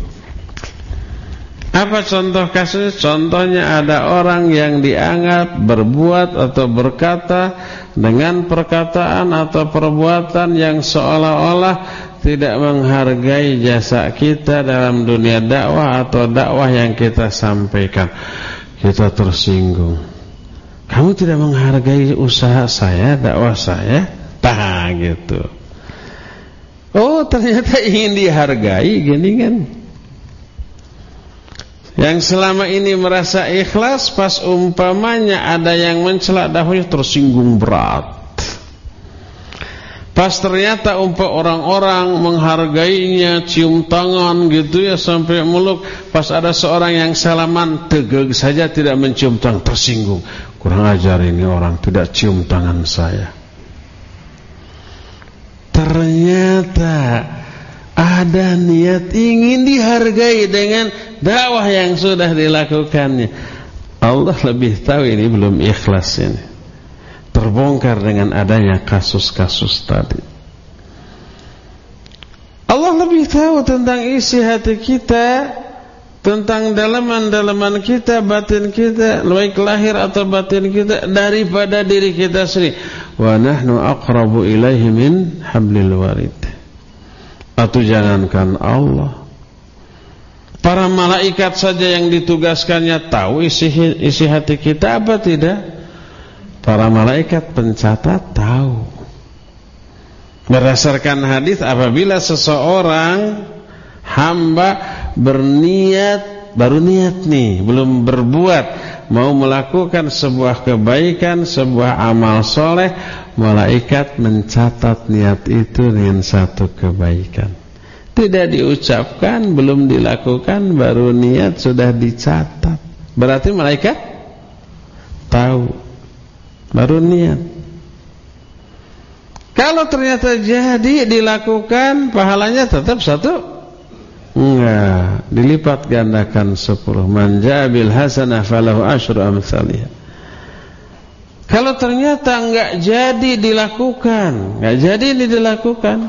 Apa contoh kasus? Contohnya ada orang yang dianggap berbuat atau berkata dengan perkataan atau perbuatan yang seolah-olah tidak menghargai jasa kita dalam dunia dakwah atau dakwah yang kita sampaikan. Kita tersinggung. Kamu tidak menghargai usaha saya, dakwah saya? Tah gitu. Oh, ternyata ingin dihargai gini kan. Yang selama ini merasa ikhlas, pas umpamanya ada yang mencela dakwahnya tersinggung berat. Pas ternyata orang-orang menghargainya, cium tangan gitu ya sampai meluk. Pas ada seorang yang salaman, tegak saja tidak mencium tangan, tersinggung. Kurang ajar ini orang, tidak cium tangan saya. Ternyata ada niat ingin dihargai dengan dakwah yang sudah dilakukannya. Allah lebih tahu ini belum ikhlas ini. Terbongkar dengan adanya kasus-kasus tadi. Allah lebih tahu tentang isi hati kita, tentang dalaman-dalaman kita, batin kita, baik lahir atau batin kita, daripada diri kita sendiri. Wa nahnu aqrabu ilaihi min hablil warid. Atau jangankan Allah, para malaikat saja yang ditugaskannya tahu isi hati kita apa tidak? Para malaikat pencatat tahu. Berdasarkan hadis, apabila seseorang hamba berniat, baru niat nih, belum berbuat, mau melakukan sebuah kebaikan, sebuah amal soleh, malaikat mencatat niat itu dengan satu kebaikan. Tidak diucapkan, belum dilakukan, baru niat sudah dicatat. Berarti malaikat tahu, baru niat. Kalau ternyata jadi dilakukan, pahalanya tetap satu? Enggak, dilipat gandakan 10. Man jaa bil hasanah falahu asyru amsalihha. Kalau ternyata enggak jadi dilakukan, enggak jadi dilakukan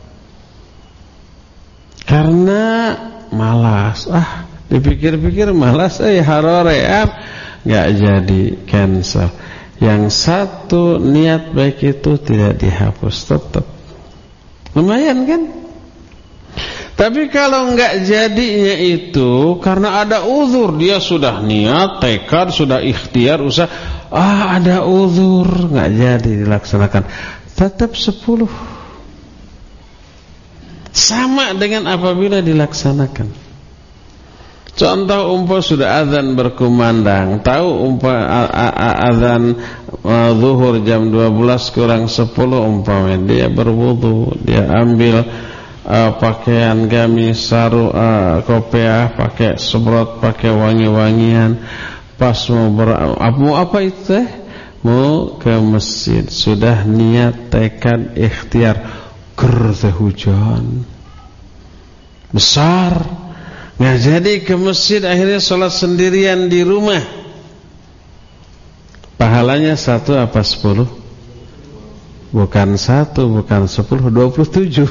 karena malas, dipikir-pikir malas, harore, enggak jadi, cancel. Yang satu niat baik itu tidak dihapus, tetap lumayan kan? Tapi kalau enggak jadinya itu karena ada uzur, dia sudah niat, tekad, sudah ikhtiar, usaha, ada uzur, enggak jadi dilaksanakan, tetap 10. Sama dengan apabila dilaksanakan. Contoh sudah azan berkumandang, tahu azan zuhur jam 12 kurang 10 umpamanya, dia berwudu, dia ambil pakaian gamis, kopiah, pakai semprot, pakai wangi-wangian, pas mau apa itu mau ke masjid, sudah niat, tekad, ikhtiar, hujan besar. Nggak jadi ke masjid, akhirnya sholat sendirian di rumah. Pahalanya 1 apa 10? Bukan 1, bukan 10, 27.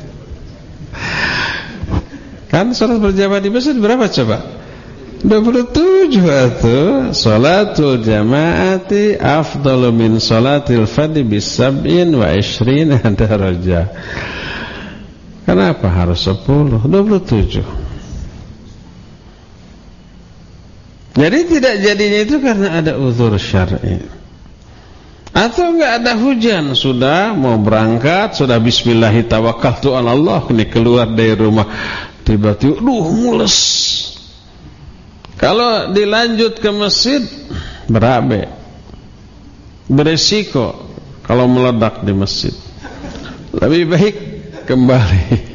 Kan sholat berjamaah di masjid berapa coba? 27 atau sholatul jamaati afdalu min sholatil fadhi bisab'in wa 20 darajah. Kenapa harus 10? 27. Jadi tidak jadinya itu karena ada uzur syar'i. Atau enggak ada hujan, sudah mau berangkat, sudah bismillahi tawakkaltu 'ala Allah, ini keluar dari rumah tiba-tiba mules. Kalau dilanjut ke masjid berabe, beresiko kalau meledak di masjid. Lebih baik kembali.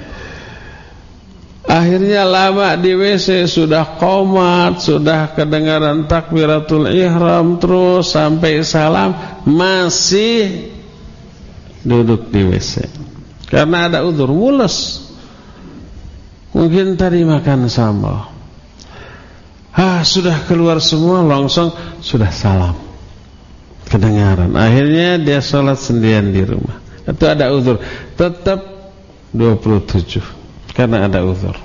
Akhirnya lama di WC, sudah qomat, sudah kedengaran takbiratul ihram, terus sampai salam masih duduk di WC karena ada udzur, mules. Mungkin tadi makan sambal, sudah keluar semua, langsung sudah salam kedengaran. Akhirnya dia sholat sendirian di rumah. Itu ada udzur, tetap 27 karena ada udzur.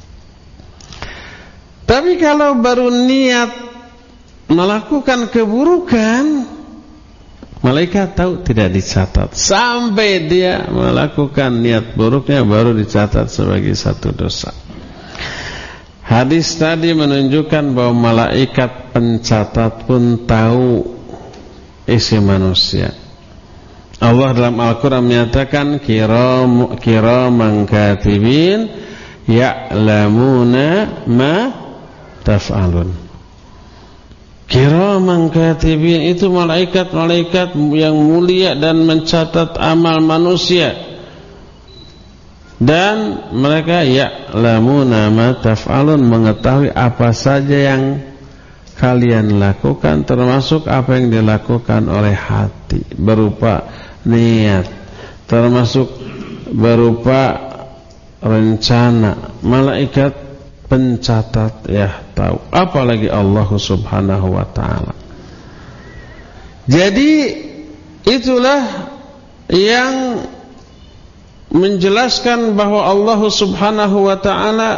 Tapi kalau baru niat melakukan keburukan, malaikat tahu tidak dicatat sampai dia melakukan niat buruknya, baru dicatat sebagai satu dosa. Hadis tadi menunjukkan bahwa malaikat pencatat pun tahu isi manusia. Allah dalam Al-Quran menyatakan kiraman katibin ya'lamuna ma taf'alun. Kiraman katibin itu malaikat-malaikat yang mulia dan mencatat amal manusia, dan mereka ya'lamuna ma taf'alun, mengetahui apa saja yang kalian lakukan, termasuk apa yang dilakukan oleh hati berupa niat, termasuk berupa rencana. Malaikat pencatat tahu, apalagi Allah Subhanahu wa ta'ala. Jadi itulah yang menjelaskan bahwa Allah Subhanahu wa ta'ala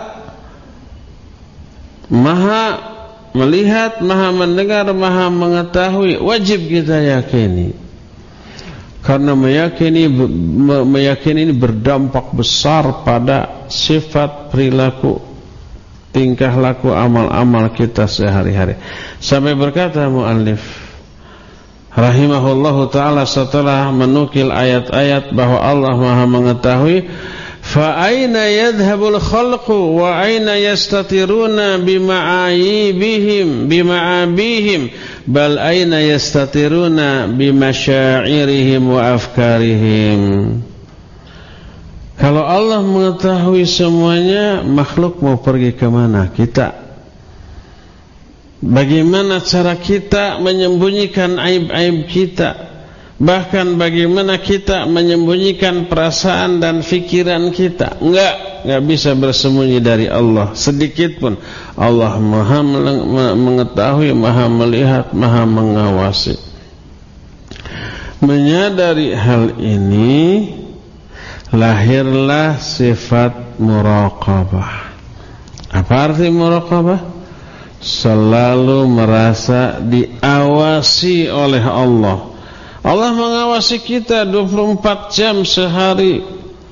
Maha melihat, Maha mendengar, Maha mengetahui. Wajib kita yakini, karena meyakini ini berdampak besar pada sifat, perilaku, tingkah laku, amal-amal kita sehari-hari. Sampai berkata muallif rahimahullahu ta'ala setelah menukil ayat-ayat bahwa Allah Maha mengetahui, fa aina yadhhabul khalqu wa aina yastatiruna bima'abihim bal aina yastatiruna bimasyairihim wa afkarihim. Kalau Allah mengetahui semuanya, makhluk mau pergi kemana? Kita. Bagaimana cara kita menyembunyikan aib-aib kita? Bahkan bagaimana kita menyembunyikan perasaan dan fikiran kita? Enggak bisa bersembunyi dari Allah sedikit pun. Allah Maha mengetahui, Maha melihat, Maha mengawasi. Menyadari hal ini, lahirlah sifat muraqabah. Apa arti muraqabah? Selalu merasa diawasi oleh Allah. Allah mengawasi kita 24 jam sehari,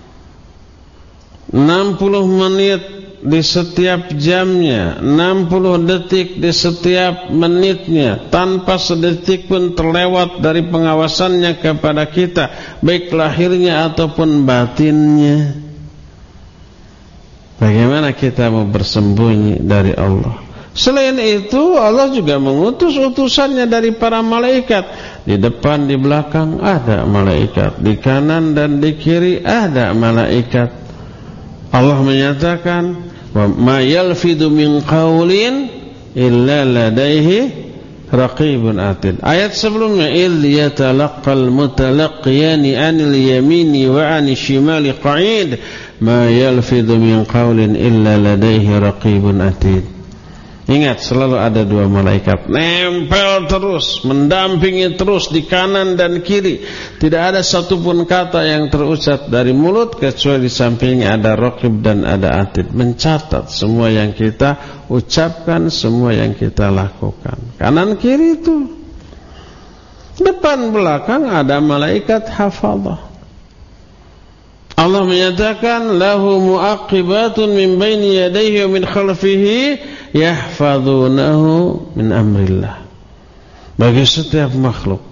60 menit di setiap jamnya, 60 detik di setiap menitnya, tanpa sedetik pun terlewat dari pengawasannya kepada kita, baik lahirnya ataupun batinnya. Bagaimana kita mau bersembunyi dari Allah? Selain itu, Allah juga mengutus utusannya dari para malaikat. Di depan, di belakang ada malaikat, di kanan dan di kiri ada malaikat. Allah menyatakan, wa ma yalfidu min qawlin illa ladaihi raqibun atid. Ayat sebelumnya, il yatalaqqal mutalaqqiyani anil yamini wa anil shimali qa'id, ma yalfidu min qawlin illa ladaihi raqibun atid. Ingat, selalu ada dua malaikat nempel terus, mendampingi terus di kanan dan kiri. Tidak ada satupun kata yang terucap dari mulut kecuali di sampingnya ada raqib dan ada atid, mencatat semua yang kita ucapkan, semua yang kita lakukan. Kanan kiri itu, depan belakang ada malaikat hafadhah. Allah menyatakan, lahu mu'aqibatun min baini yadayhi wa min khalfihi yahfazunahu min amrillah. Bagi setiap makhluk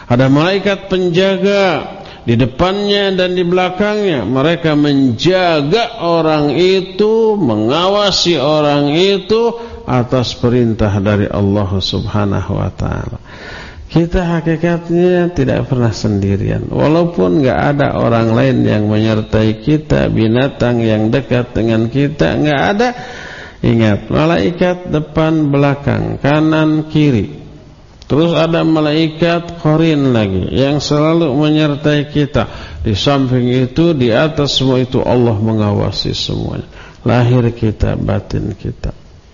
Ada malaikat penjaga di depannya dan di belakangnya. Mereka menjaga orang itu, mengawasi orang itu atas perintah dari Allah Subhanahu wa ta'ala. Kita hakikatnya tidak pernah sendirian. Walaupun enggak ada orang lain yang menyertai kita, binatang yang dekat dengan kita enggak ada. Ingat, malaikat depan belakang, kanan kiri. Terus ada malaikat qarin lagi yang selalu menyertai kita. Di samping itu, di atas semua itu Allah mengawasi semuanya. Lahir kita, batin kita.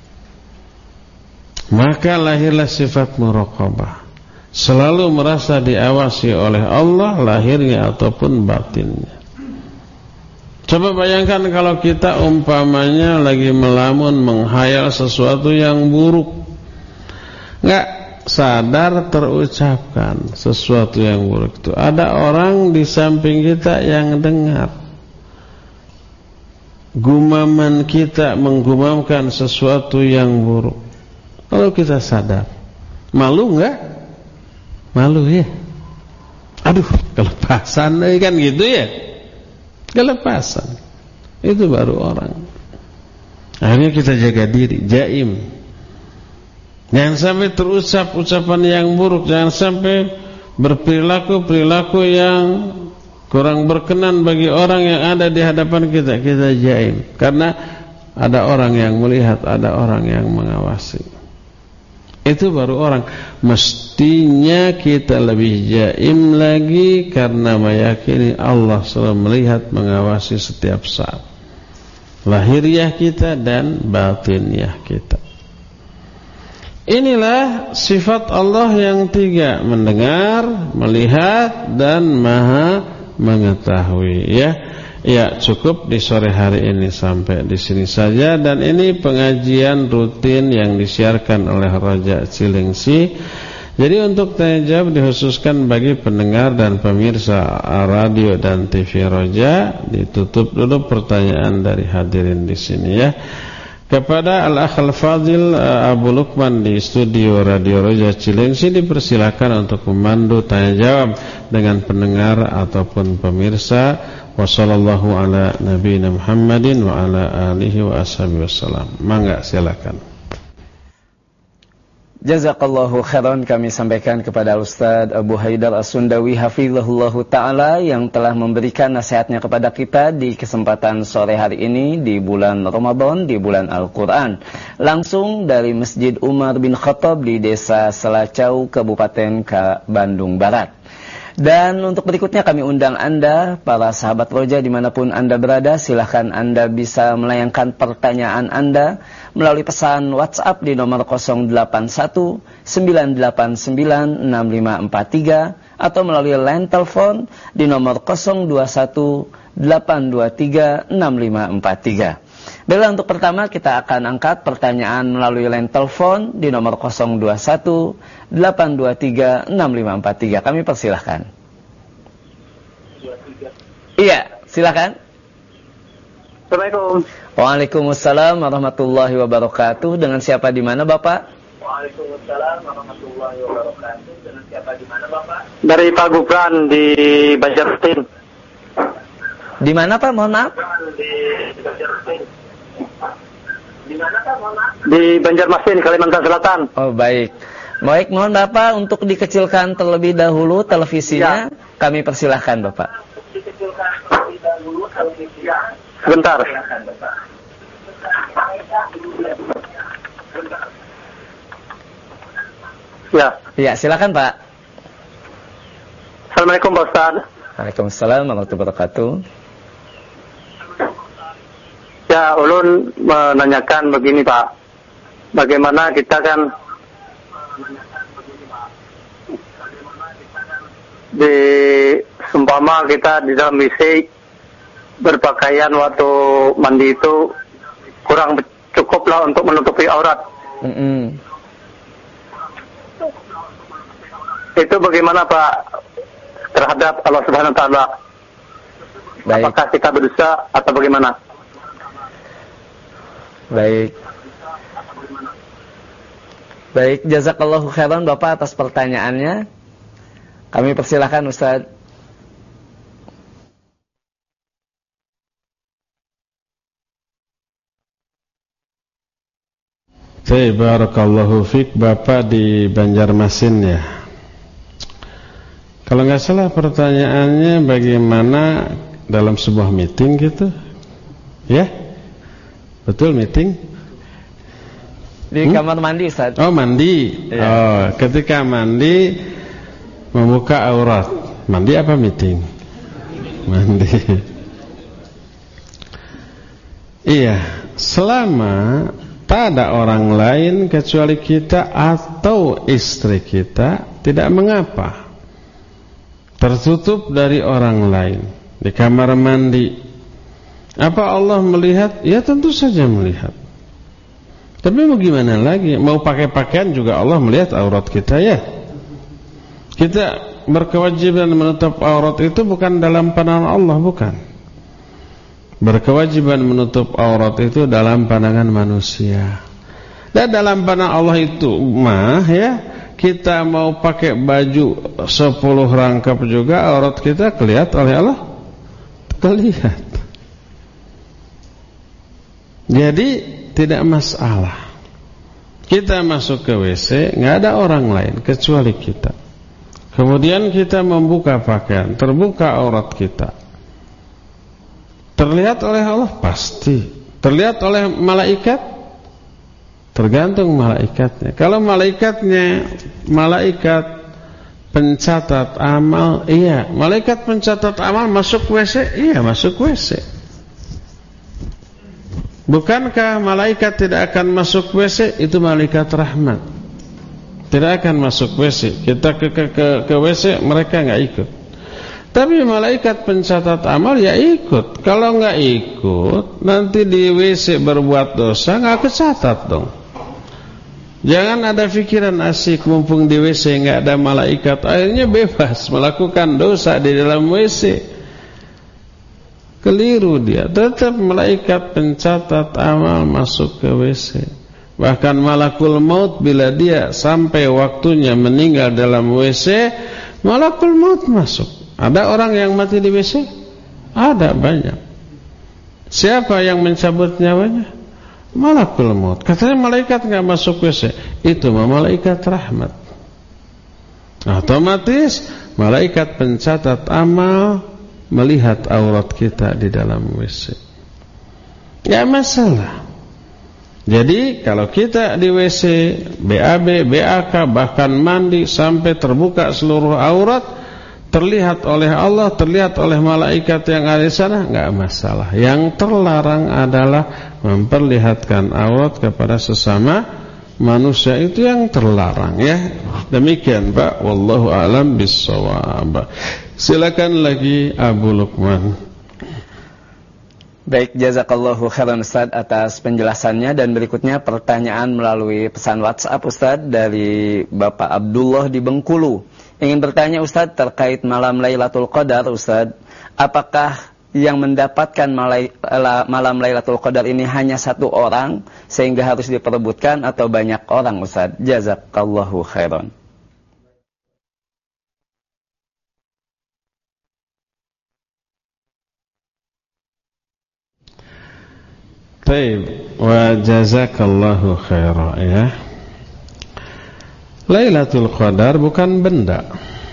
Maka lahirlah sifat muraqabah. Selalu merasa diawasi oleh Allah, lahirnya ataupun batinnya. Coba bayangkan kalau kita umpamanya lagi melamun, menghayal sesuatu yang buruk, nggak sadar terucapkan sesuatu yang buruk itu. Ada orang di samping kita yang dengar gumaman kita menggumamkan sesuatu yang buruk. Kalau kita sadar, malu nggak? Malu ya. Aduh, kelepasan kan gitu ya. Kelepasan. Itu baru orang. Akhirnya kita jaga diri, jaim. Jangan sampai terucap ucapan yang buruk, jangan sampai berperilaku yang kurang berkenan bagi orang yang ada di hadapan kita. Kita jaim. Karena ada orang yang melihat, ada orang yang mengawasi. Itu baru orang. Mestinya kita lebih jaim lagi karena meyakini Allah selalu melihat, mengawasi setiap saat. Lahiriah kita dan batiniah kita. Inilah sifat Allah yang tiga, mendengar, melihat, dan maha mengetahui. Ya, cukup di sore hari ini sampai di sini saja. Dan ini pengajian rutin yang disiarkan oleh Raja Cilengsi. Jadi untuk tanya jawab dikhususkan bagi pendengar dan pemirsa radio dan TV Raja. Ditutup dulu pertanyaan dari hadirin di sini ya. Kepada Al-Akh Al-Fadil Abu Lukman di studio Radio Raja Cilengsi dipersilakan untuk memandu tanya jawab dengan pendengar ataupun pemirsa. Wassallallahu ala nabiyina Muhammadin wa ala alihi wa ashabihi wassalam. Mangga silakan. Jazakallahu khairan kami sampaikan kepada Ustaz Abu Haidar As-Sundawi hafizahullahu ta'ala yang telah memberikan nasihatnya kepada kita di kesempatan sore hari ini di bulan Ramadan, di bulan Al-Quran. Langsung dari Masjid Umar bin Khattab di Desa Selacau, Kabupaten Bandung Barat. Dan untuk berikutnya kami undang Anda, para sahabat Roja dimanapun Anda berada, silahkan Anda bisa melayangkan pertanyaan Anda melalui pesan WhatsApp di nomor 081-989-6543 atau melalui line telepon di nomor 021-823-6543. Baiklah, untuk pertama kita akan angkat pertanyaan melalui line telepon di nomor 021-823-6543. Kami persilahkan. Iya, silakan. Assalamualaikum. Waalaikumsalam warahmatullahi wabarakatuh. Dengan siapa di mana, Bapak? Waalaikumsalam warahmatullahi wabarakatuh. Dengan siapa di mana, Bapak? Dari Pak Gufran di Banjarmasin. Di mana, Pak? Mohon maaf. Di Banjarmasin. Di mana, Pak? Mohon maaf. Di Banjarmasin, Kalimantan Selatan. Oh, baik. Baik, mohon Bapak untuk dikecilkan terlebih dahulu televisinya. Ya. Kami persilahkan, Bapak. Dikecilkan terlebih dahulu televisinya. Sebentar. Ya. Ya, silakan, Pak. Assalamualaikum, Pak Ustaz. Waalaikumsalam warahmatullahi wabarakatuh. Ya, ulun menanyakan begini, Pak. Bagaimana kita kan di seumpama kita di dalam WC berpakaian waktu mandi itu kurang cukuplah untuk menutupi aurat. Itu bagaimana, Pak, terhadap Allah Subhanahu wa taala? Apakah kita berdosa atau bagaimana? Baik, jazakallahu khairan Bapak atas pertanyaannya. Kami persilahkan Ustaz. Barakallahu fiik, Bapak di Banjarmasin ya. Kalau nggak salah pertanyaannya bagaimana dalam sebuah meeting gitu, ya? Betul, meeting? Di kamar mandi Ustaz. Oh, mandi. Ya. Oh, ketika mandi membuka aurat. Mandi apa meeting? Mandi. Iya, selama tak ada orang lain kecuali kita atau istri kita, tidak mengapa. Tertutup dari orang lain di kamar mandi. Apa Allah melihat? Ya tentu saja melihat. Tapi mau gimana lagi? Mau pakai pakaian juga Allah melihat aurat kita ya. Kita berkewajiban menutup aurat itu bukan dalam pandangan Allah, bukan. Berkewajiban menutup aurat itu dalam pandangan manusia. Dan dalam pandangan Allah itu ya, kita mau pakai baju 10 rangkap juga aurat kita kelihatan oleh Allah. Kelihatan. Jadi tidak masalah. Kita masuk ke WC, nggak ada orang lain kecuali kita. Kemudian kita membuka pakaian, terbuka aurat kita. Terlihat oleh Allah? Pasti. Terlihat oleh malaikat? Tergantung malaikatnya. Kalau malaikatnya malaikat pencatat amal, iya. Malaikat pencatat amal masuk WC? Iya, masuk WC. Bukankah malaikat tidak akan masuk WC? Itu malaikat rahmat. Tidak akan masuk WC. Kita ke WC, mereka nggak ikut. Tapi malaikat pencatat amal ya ikut. Kalau nggak ikut, nanti di WC berbuat dosa nggak kecatat dong. Jangan ada pikiran asik mumpung di WC nggak ada malaikat, akhirnya bebas melakukan dosa di dalam WC. Keliru dia. Tetap malaikat pencatat amal masuk ke WC. Bahkan malakul maut bila dia sampai waktunya meninggal dalam WC, malakul maut masuk. Ada orang yang mati di WC? Ada, banyak. Siapa yang mencabut nyawanya? Malakul maut. Katanya malaikat enggak masuk WC. Itu malaikat rahmat. Otomatis malaikat pencatat amal melihat aurat kita di dalam WC. Enggak masalah. Jadi kalau kita di WC, BAB, BAK, bahkan mandi sampai terbuka seluruh aurat, terlihat oleh Allah, terlihat oleh malaikat yang ada di sana, enggak masalah. Yang terlarang adalah memperlihatkan aurat kepada sesama manusia, itu yang terlarang ya. Demikian Pak, wallahu a'lam bissawab. Silakan lagi Abu Lukman. Baik, jazakallahu khairan Ustaz atas penjelasannya. Dan berikutnya pertanyaan melalui pesan WhatsApp Ustaz dari Bapak Abdullah di Bengkulu. Ingin bertanya Ustaz terkait malam Lailatul Qadar Ustaz, apakah yang mendapatkan malam Lailatul Qadar ini hanya satu orang sehingga harus diperebutkan atau banyak orang Ustaz? Jazakallahu khairan. Baik, wa jazakallahu khairan ya. Lailatul Qadar bukan benda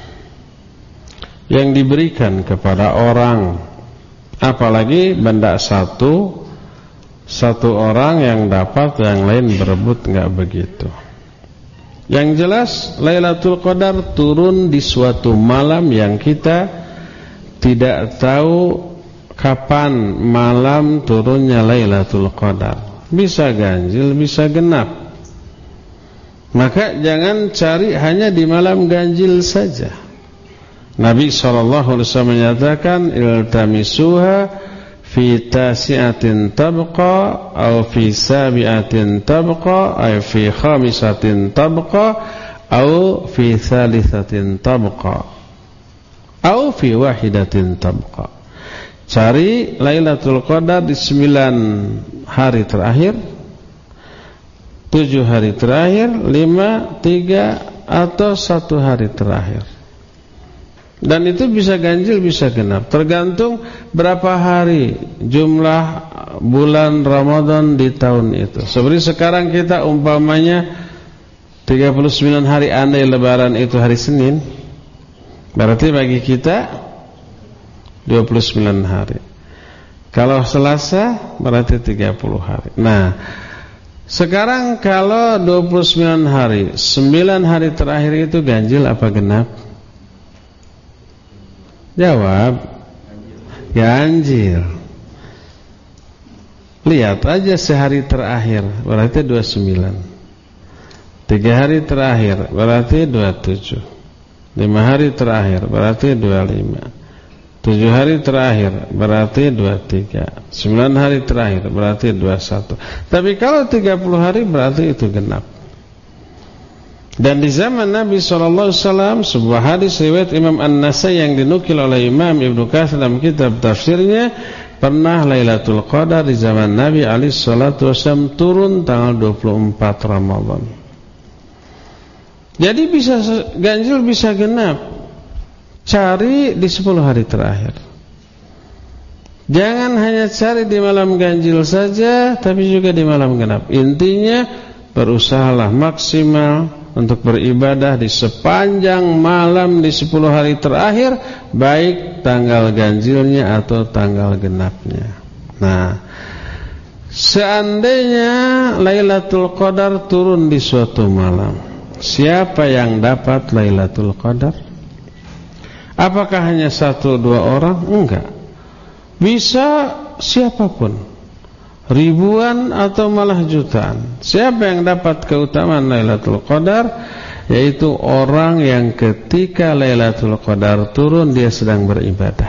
yang diberikan kepada orang, apalagi benda satu orang yang dapat, yang lain berebut, enggak begitu. Yang jelas Lailatul Qadar turun di suatu malam yang kita tidak tahu kapan malam turunnya Lailatul Qadar. Bisa ganjil, bisa genap. Maka jangan cari hanya di malam ganjil saja. Nabi SAW menyatakan, iltamisuha fi tasi'atin tabqa atau fi sabi'atin tabqa atau fi khamisatin tabqa atau fi thalithatin tabqa atau fi wahidatin tabqa. Cari Lailatul Qadar di 9 hari terakhir, 7 hari terakhir, 5, 3 atau 1 hari terakhir. Dan itu bisa ganjil, bisa genap, tergantung berapa hari jumlah bulan Ramadan di tahun itu. Seperti sekarang kita umpamanya 39 hari, andai lebaran itu hari Senin, berarti bagi kita 29 hari. Kalau Selasa berarti 30 hari. Nah, sekarang kalau 29 hari, 9 hari terakhir itu ganjil apa genap? Jawab, ganjil. Lihat aja sehari terakhir berarti 29, 3 hari terakhir berarti 27, 5 hari terakhir berarti 25, 7 hari terakhir berarti 23, 9 hari terakhir berarti 21. Tapi kalau 30 hari berarti itu genap. Dan di zaman Nabi SAW, sebuah hadis riwayat Imam An-Nasai yang dinukil oleh Imam Ibnu Katsir dalam kitab tafsirnya, pernah Lailatul Qadar di zaman Nabi SAW turun tanggal 24 Ramadan. Jadi bisa ganjil, bisa genap. Cari di 10 hari terakhir. Jangan hanya cari di malam ganjil saja, tapi juga di malam genap. Intinya berusahalah maksimal untuk beribadah di sepanjang malam di 10 hari terakhir, baik tanggal ganjilnya atau tanggal genapnya. Nah, seandainya Lailatul Qadar turun di suatu malam, siapa yang dapat Lailatul Qadar? Apakah hanya 1-2 orang? Enggak. Bisa siapapun, ribuan atau malah jutaan. Siapa yang dapat keutamaan Lailatul Qadar? Yaitu orang yang ketika Lailatul Qadar turun dia sedang beribadah.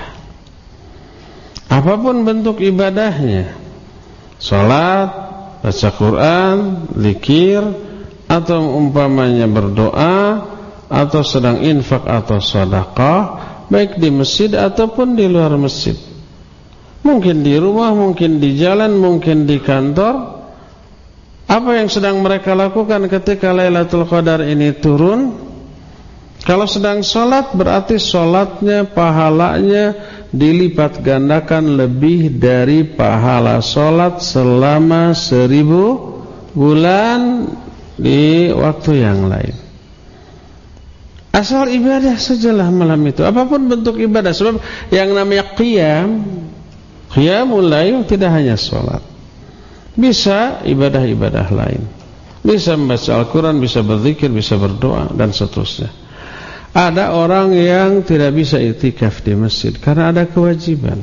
Apapun bentuk ibadahnya, salat, baca Quran, zikir, atau umpamanya berdoa, atau sedang infak atau sedekah, baik di masjid ataupun di luar masjid. Mungkin di rumah, mungkin di jalan, mungkin di kantor. Apa yang sedang mereka lakukan ketika Lailatul Qadar ini turun? Kalau sedang sholat, berarti sholatnya, pahalanya dilipat gandakan lebih dari pahala sholat selama 1000 bulan di waktu yang lain. Asal ibadah sajalah malam itu, apapun bentuk ibadah. Sebab yang namanya qiyamul lail tidak hanya sholat, bisa ibadah-ibadah lain, bisa membaca Al-Quran, bisa berzikir, bisa berdoa, dan seterusnya. Ada orang yang tidak bisa iktikaf di masjid karena ada kewajiban,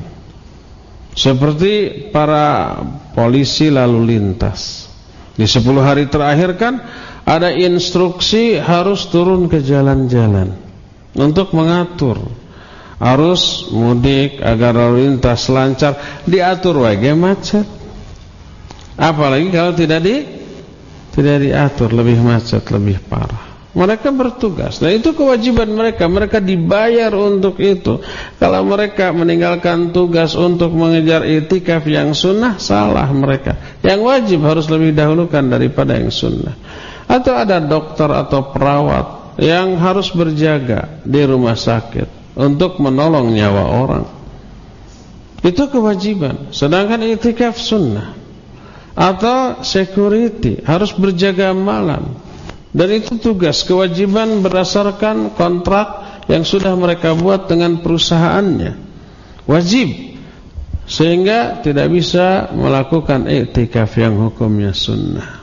seperti para polisi lalu lintas. Di 10 hari terakhir kan ada instruksi harus turun ke jalan-jalan untuk mengatur arus mudik agar lalu lintas lancar. Diatur wae macet. Apalagi kalau tidak diatur, lebih macet, lebih parah. Mereka bertugas. Nah, itu kewajiban mereka. Mereka dibayar untuk itu. Kalau mereka meninggalkan tugas untuk mengejar iktikaf yang sunnah, salah mereka. Yang wajib harus lebih dahulukan daripada yang sunnah. Atau ada dokter atau perawat yang harus berjaga di rumah sakit untuk menolong nyawa orang. Itu kewajiban. Sedangkan iktikaf sunnah. Atau security harus berjaga malam. Dan itu tugas, kewajiban berdasarkan kontrak yang sudah mereka buat dengan perusahaannya. Wajib. Sehingga tidak bisa melakukan iktikaf yang hukumnya sunnah.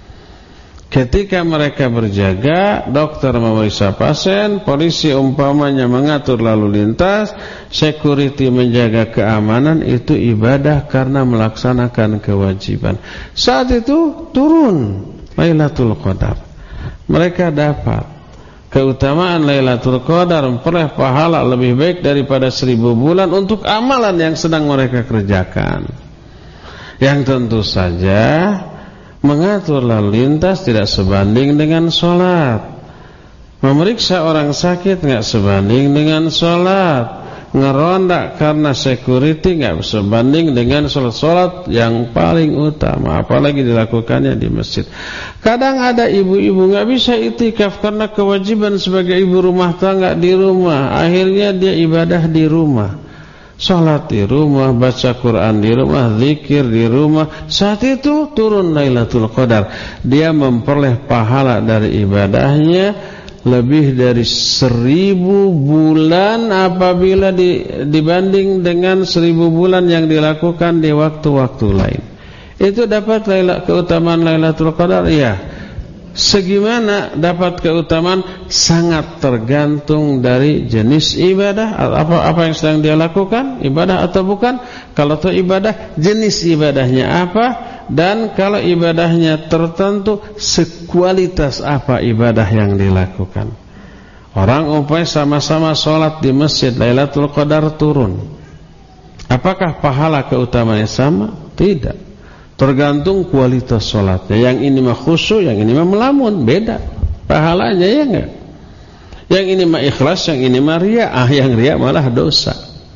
Ketika mereka berjaga, dokter memeriksa pasien, polisi umpamanya mengatur lalu lintas, security menjaga keamanan, itu ibadah karena melaksanakan kewajiban. Saat itu turun Lailatul Qadar. Mereka dapat keutamaan Lailatul Qadar, memperoleh pahala lebih baik daripada 1000 bulan untuk amalan yang sedang mereka kerjakan. Yang tentu saja mengatur lalu lintas tidak sebanding dengan sholat. Memeriksa orang sakit tidak sebanding dengan sholat. ngeronda karena security nggak bisa banding dengan sholat-sholat yang paling utama, apalagi dilakukannya di masjid. Kadang ada ibu-ibu nggak bisa itikaf karena kewajiban sebagai ibu rumah tangga di rumah, akhirnya dia ibadah di rumah, sholat di rumah, baca Quran di rumah, zikir di rumah. Saat itu turun Lailatul Qadar, dia memperoleh pahala dari ibadahnya lebih dari 1000 bulan apabila dibanding dengan 1000 bulan yang dilakukan di waktu-waktu lain. Itu dapat keutamaan Lailatul Qadar? Ya. Segimana dapat keutamaan? Sangat tergantung dari jenis ibadah, apa yang sedang dia lakukan, ibadah atau bukan. Kalau itu ibadah, jenis ibadahnya apa, dan kalau ibadahnya tertentu, sekualitas apa ibadah yang dilakukan. Orang umpamanya sama-sama sholat di masjid, Lailatul Qadar turun, apakah pahala keutamaannya sama? Tidak. Tergantung kualitas sholatnya. Yang ini mah khusyuk, yang ini mah melamun, beda pahalanya, ya enggak? Yang ini mah ikhlas, yang ini mah riya. Yang riya malah dosa.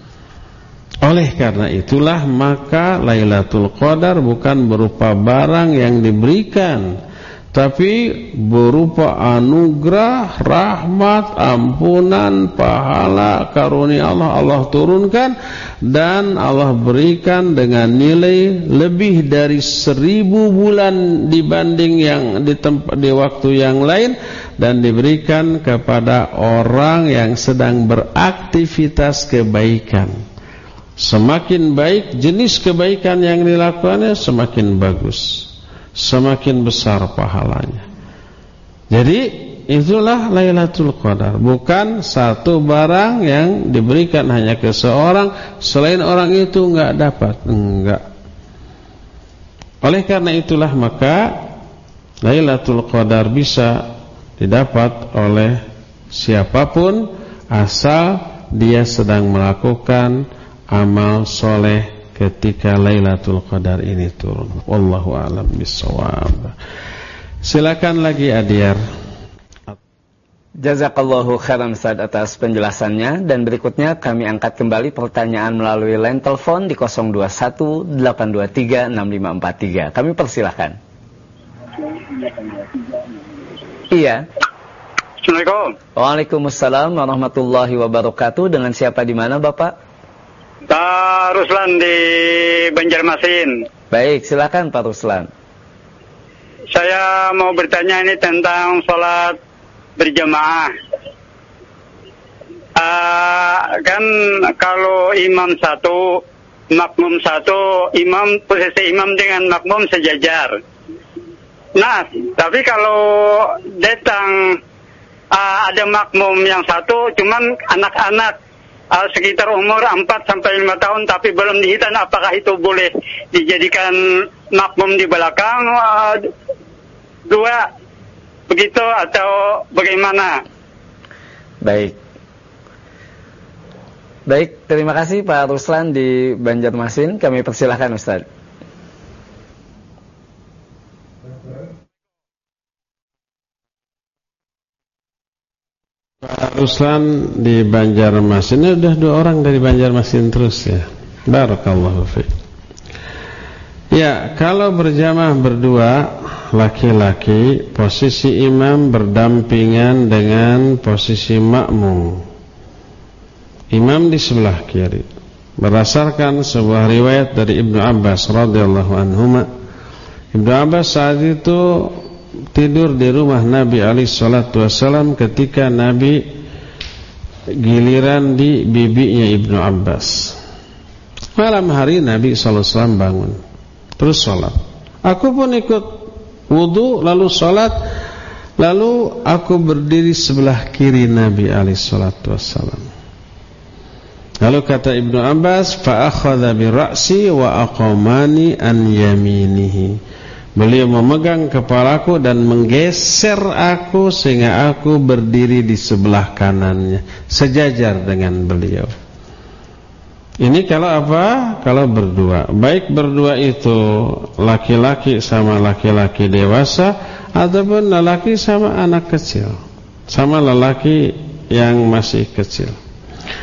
Oleh karena itulah maka Lailatul Qadar bukan berupa barang yang diberikan, tapi berupa anugerah, rahmat, ampunan, pahala, karunia Allah turunkan, dan Allah berikan dengan nilai lebih dari 1000 bulan dibanding yang di waktu yang lain, dan diberikan kepada orang yang sedang beraktivitas kebaikan. Semakin baik jenis kebaikan yang dilakukannya, semakin bagus, semakin besar pahalanya. Jadi itulah Lailatul Qadar, bukan satu barang yang diberikan hanya ke seorang, selain orang itu enggak dapat, enggak. Oleh karena itulah maka Lailatul Qadar bisa didapat oleh siapapun asal dia sedang melakukan amal soleh ketika Lailatul Qadar ini turun. Wallahu a'lam bishawab. Silakan lagi Adyar. Jazakallahu khairan Ustaz atas penjelasannya, dan berikutnya kami angkat kembali pertanyaan melalui line telepon di 0218236543. Kami persilahkan. Iya. Assalamualaikum. Waalaikumsalam warahmatullahi wabarakatuh. Dengan siapa di mana Bapak? Pak Ruslan di Banjarmasin. Baik, silakan Pak Ruslan. Saya mau bertanya ini tentang sholat berjamaah. Kan kalau imam satu, makmum satu, posisi imam dengan makmum sejajar. Nah, tapi kalau datang ada makmum yang satu, cuman anak-anak sekitar umur 4-5 tahun tapi belum dihitan, apakah itu boleh dijadikan makmum di belakang dua begitu atau bagaimana? Baik, terima kasih Pak Ruslan di Banjarmasin. Kami persilahkan Ustaz. Pak Ruslan di Banjarmasin, ini udah 2 orang dari Banjarmasin terus ya. Barakallahu fiik. Ya, kalau berjamaah berdua laki-laki, posisi imam berdampingan dengan posisi makmum. Imam di sebelah kiri. Berdasarkan sebuah riwayat dari Ibnu Abbas radhiyallahu anhuma, Ibnu Abbas saat itu tidur di rumah Nabi alaihi salatu wasallam ketika Nabi giliran di bibinya Ibnu Abbas. Malam hari Nabi sallallahu alaihi wasallam bangun, terus sholat. Aku pun ikut wudu lalu sholat, lalu aku berdiri sebelah kiri Nabi alaihi salatu wasallam. Lalu kata Ibnu Abbas, fa akhadha bi ra'si wa aqamani an yaminihi. Beliau memegang kepalaku dan menggeser aku sehingga aku berdiri di sebelah kanannya, sejajar dengan beliau. Ini kalau apa? Kalau berdua. Baik berdua itu laki-laki sama laki-laki dewasa, ataupun lelaki sama anak kecil, sama lelaki yang masih kecil.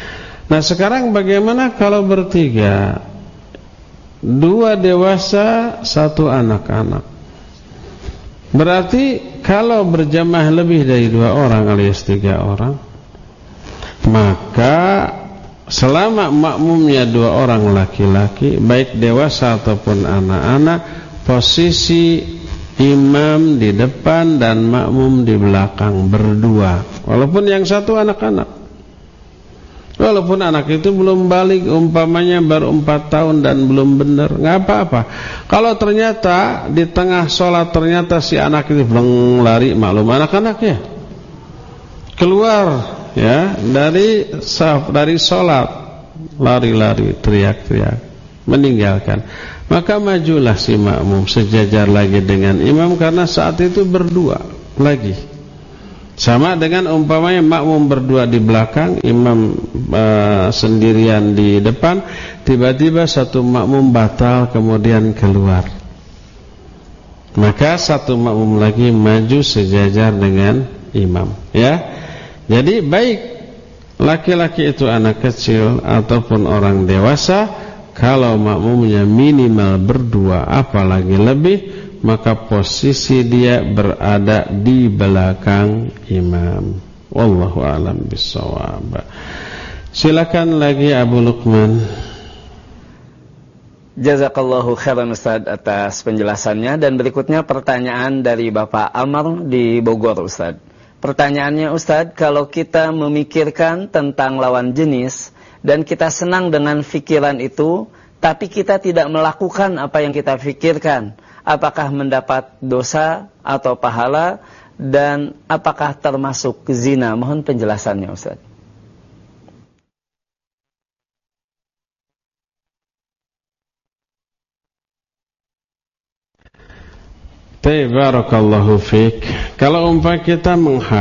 Nah sekarang bagaimana kalau bertiga? 2 dewasa, 1 anak-anak. Berarti kalau berjamaah lebih dari 2 orang alias 3 orang, maka selama makmumnya 2 orang laki-laki, baik dewasa ataupun anak-anak, posisi imam di depan dan makmum di belakang berdua. Walaupun yang satu anak-anak, walaupun anak itu belum balik, umpamanya baru 4 tahun dan belum benar, nggak apa-apa. Kalau ternyata di tengah sholat ternyata si anak itu lari, maklum anak-anak ya, keluar ya dari sholat, lari-lari, teriak-teriak, meninggalkan, maka majulah si makmum sejajar lagi dengan imam, karena saat itu berdua lagi. Sama dengan umpamanya makmum berdua di belakang, imam sendirian di depan, tiba-tiba satu makmum batal kemudian keluar, maka satu makmum lagi maju sejajar dengan imam, ya. Jadi baik laki-laki itu anak kecil ataupun orang dewasa, kalau makmumnya minimal berdua apalagi lebih, maka posisi dia berada di belakang imam. Wallahu a'lam bishawab. Silakan lagi Abu Luqman. Jazakallahu khairan Ustaz atas penjelasannya. Dan berikutnya pertanyaan dari Bapak Amar di Bogor, Ustaz. Pertanyaannya, Ustaz, kalau kita memikirkan tentang lawan jenis dan kita senang dengan pikiran itu, tapi kita tidak melakukan apa yang kita pikirkan, apakah mendapat dosa atau pahala, dan apakah termasuk zina? Mohon penjelasannya, Ustaz. Barakallahu fiik. Kalau umpama kita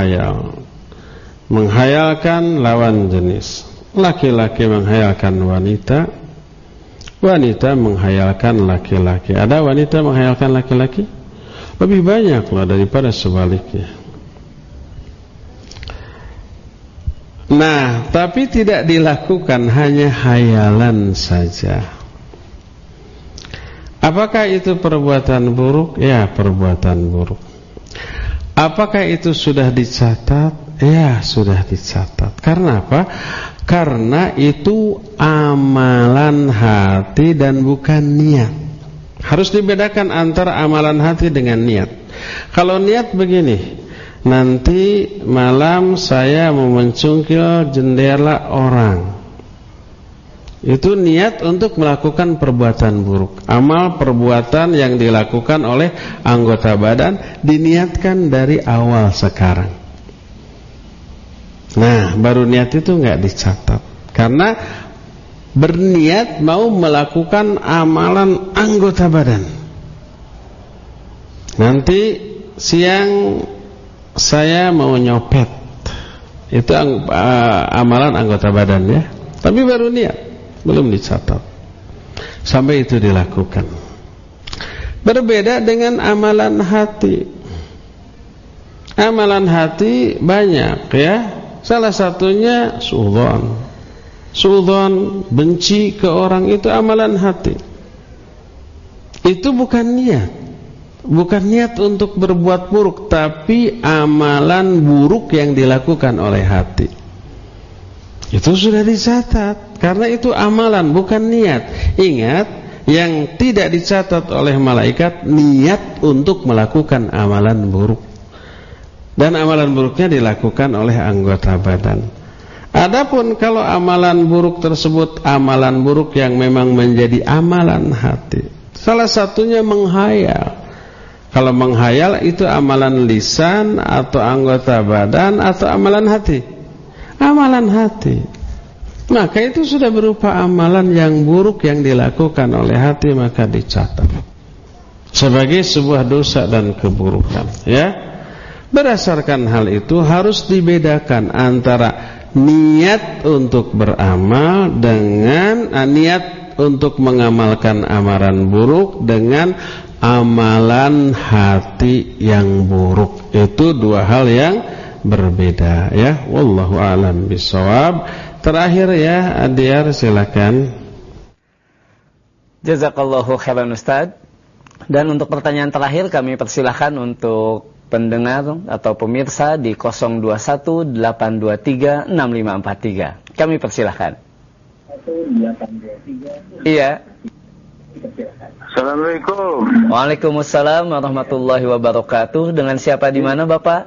menghayalkan lawan jenis, laki-laki menghayalkan wanita, wanita menghayalkan laki-laki. Ada wanita menghayalkan laki-laki? Lebih banyak lah daripada sebaliknya. Nah, tapi tidak dilakukan, hanya hayalan saja. Apakah itu perbuatan buruk? Ya, perbuatan buruk. Apakah itu sudah dicatat? Ya, sudah dicatat. Karena apa? Karena itu amalan hati dan bukan niat. Harus dibedakan antara amalan hati dengan niat. Kalau niat begini, nanti malam saya mau mencungkil jendela orang, itu niat untuk melakukan perbuatan buruk. Amal perbuatan yang dilakukan oleh anggota badan diniatkan dari awal sekarang. Nah, baru niat itu nggak dicatat, karena berniat mau melakukan amalan anggota badan. Nanti siang saya mau nyopet, itu amalan anggota badan ya, tapi baru niat, belum dicatat sampai itu dilakukan. Berbeda dengan amalan hati. Amalan hati banyak ya. Salah satunya suudzon. Suudzon, benci ke orang, itu amalan hati. Itu bukan niat. Bukan niat untuk berbuat buruk, tapi amalan buruk yang dilakukan oleh hati. Itu sudah dicatat, karena itu amalan bukan niat. Ingat, yang tidak dicatat oleh malaikat niat untuk melakukan amalan buruk, dan amalan buruknya dilakukan oleh anggota badan. Adapun kalau amalan buruk tersebut amalan buruk yang memang menjadi amalan hati, salah satunya menghayal. Kalau menghayal itu amalan lisan atau anggota badan atau amalan hati? Amalan hati. Maka itu sudah berupa amalan yang buruk yang dilakukan oleh hati, maka dicatat sebagai sebuah dosa dan keburukan ya. Berdasarkan hal itu harus dibedakan antara niat untuk beramal dengan niat untuk mengamalkan amalan buruk dengan amalan hati yang buruk. Itu dua hal yang berbeda ya. Wallahu a'lam bishawab. Terakhir ya, Adiar silakan. Jazakallahu khairan Ustaz. Dan untuk pertanyaan terakhir kami persilahkan untuk pendengar atau pemirsa di 0218236543. Kami persilahkan. 1823. Iya. Assalamualaikum. Waalaikumsalam warahmatullahi wabarakatuh. Dengan siapa di mana Bapak?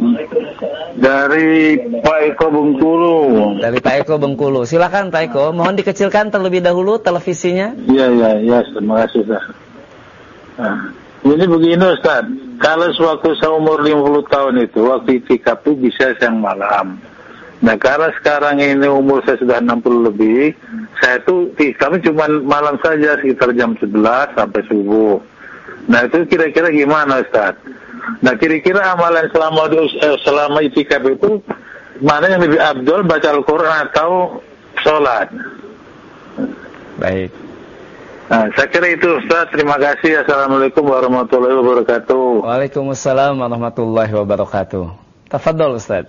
Dari Pak Eko Bengkulu. Dari Pak Eko Bengkulu. Silakan Pak Eko, mohon dikecilkan terlebih dahulu televisinya. Iya, terima kasih Ustaz. Nah, ini begini Ustaz, kalau sewaktu saya umur 50 tahun itu, waktu itikaf itu bisa siang malam. Nah, karena sekarang ini umur saya sudah 60 lebih, saya itu itikafnya cuma malam saja, sekitar jam 11 sampai subuh. Nah, itu kira-kira gimana Ustaz? Nah, kira-kira amalan selama itikaf itu, mana yang lebih afdol, baca Al-Quran atau sholat? Baik. Nah, saya kira itu Ustaz. Terima kasih. Assalamualaikum warahmatullahi wabarakatuh. Waalaikumsalam warahmatullahi wabarakatuh. Tafadhol Ustaz.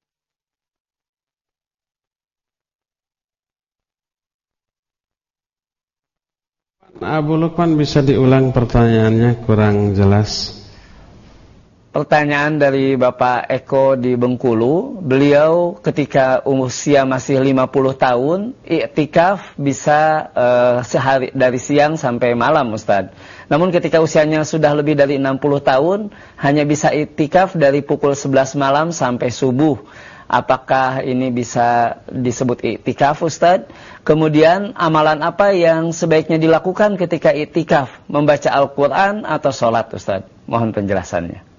Abu Lukman, bisa diulang pertanyaannya, kurang jelas. Pertanyaan dari Bapak Eko di Bengkulu. Beliau ketika usia masih 50 tahun, iktikaf bisa sehari dari siang sampai malam Ustaz. Namun ketika usianya sudah lebih dari 60 tahun, hanya bisa iktikaf dari pukul 11 malam sampai subuh. Apakah ini bisa disebut iktikaf Ustaz? Kemudian amalan apa yang sebaiknya dilakukan ketika iktikaf? Membaca Al-Quran atau sholat Ustaz? Mohon penjelasannya.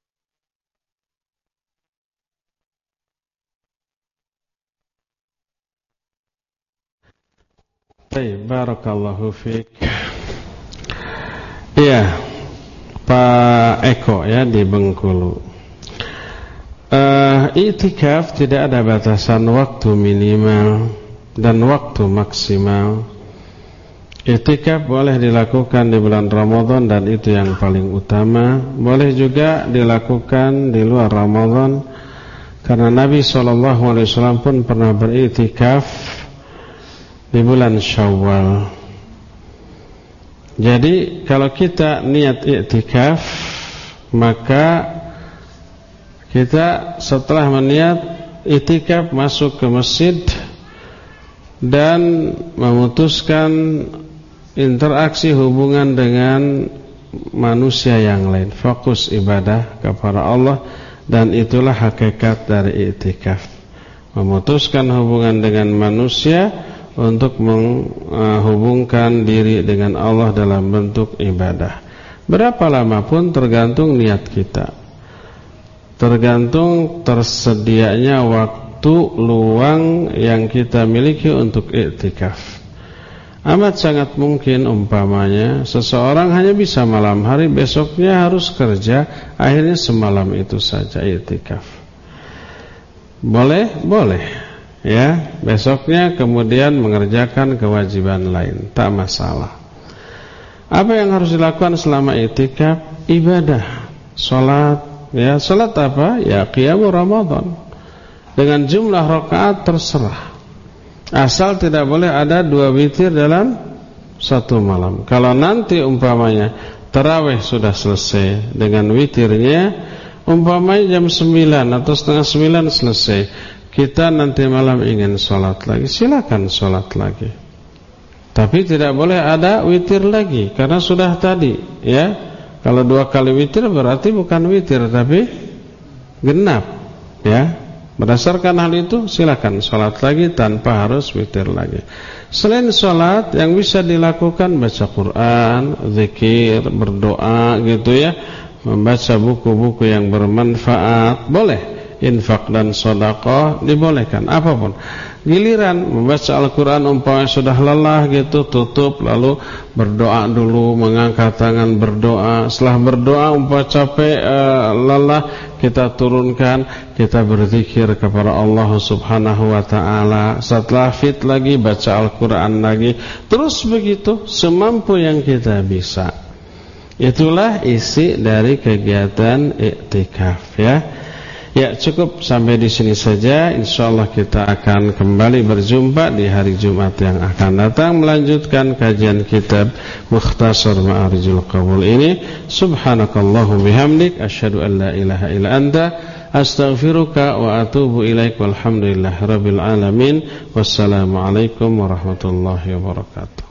Baik, barakallahu fiik. Iya, Pak Eko ya di Bengkulu. Iktikaf tidak ada batasan waktu minimal dan waktu maksimal. Iktikaf boleh dilakukan di bulan Ramadan dan itu yang paling utama. Boleh juga dilakukan di luar Ramadan, karena Nabi SAW pun pernah beriktikaf di bulan Syawal. Jadi kalau kita niat iktikaf, maka kita setelah meniat iktikaf masuk ke masjid dan memutuskan interaksi hubungan dengan manusia yang lain, fokus ibadah kepada Allah, dan itulah hakikat dari iktikaf, memutuskan hubungan dengan manusia untuk menghubungkan diri dengan Allah dalam bentuk ibadah. Berapa lama pun tergantung niat kita, tergantung tersedianya waktu luang yang kita miliki untuk iktikaf. Amat sangat mungkin umpamanya seseorang hanya bisa malam hari, besoknya harus kerja, akhirnya semalam itu saja iktikaf. Boleh? Boleh. Ya, besoknya kemudian mengerjakan kewajiban lain, tak masalah. Apa yang harus dilakukan selama iktikaf? Ibadah, salat. Ya, salat apa? Ya, qiyamul Ramadan. Dengan jumlah rakaat terserah. Asal tidak boleh ada 2 witir dalam satu malam. Kalau nanti umpamanya tarawih sudah selesai dengan witirnya, umpamanya jam 9 atau setengah 9 selesai, kita nanti malam ingin sholat lagi, silakan sholat lagi. Tapi tidak boleh ada witir lagi, karena sudah tadi ya. Kalau 2 kali witir berarti bukan witir tapi genap ya. Berdasarkan hal itu silakan sholat lagi tanpa harus witir lagi. Selain sholat, yang bisa dilakukan baca Quran, zikir, berdoa gitu ya, membaca buku-buku yang bermanfaat, boleh. Infak dan sedekah dibolehkan, apapun. Giliran membaca Al-Quran umpamanya sudah lelah gitu, tutup lalu berdoa dulu, mengangkat tangan berdoa. Setelah berdoa umpamanya capek, lelah, kita turunkan, kita berzikir kepada Allah Subhanahu wa taala. Setelah fit lagi baca Al-Quran lagi. Terus begitu semampu yang kita bisa. Itulah isi dari kegiatan iktikaf ya. Ya, cukup sampai di sini saja. Insyaallah kita akan kembali berjumpa di hari Jumat yang akan datang melanjutkan kajian kitab Mukhtasar Ma'arijul Qabul ini. Subhanakallahu bihamdik asyhadu an la ilaha illa anta astaghfiruka wa atubu ilaik. Walhamdulillahirabbil alamin. Wassalamualaikum warahmatullahi wabarakatuh.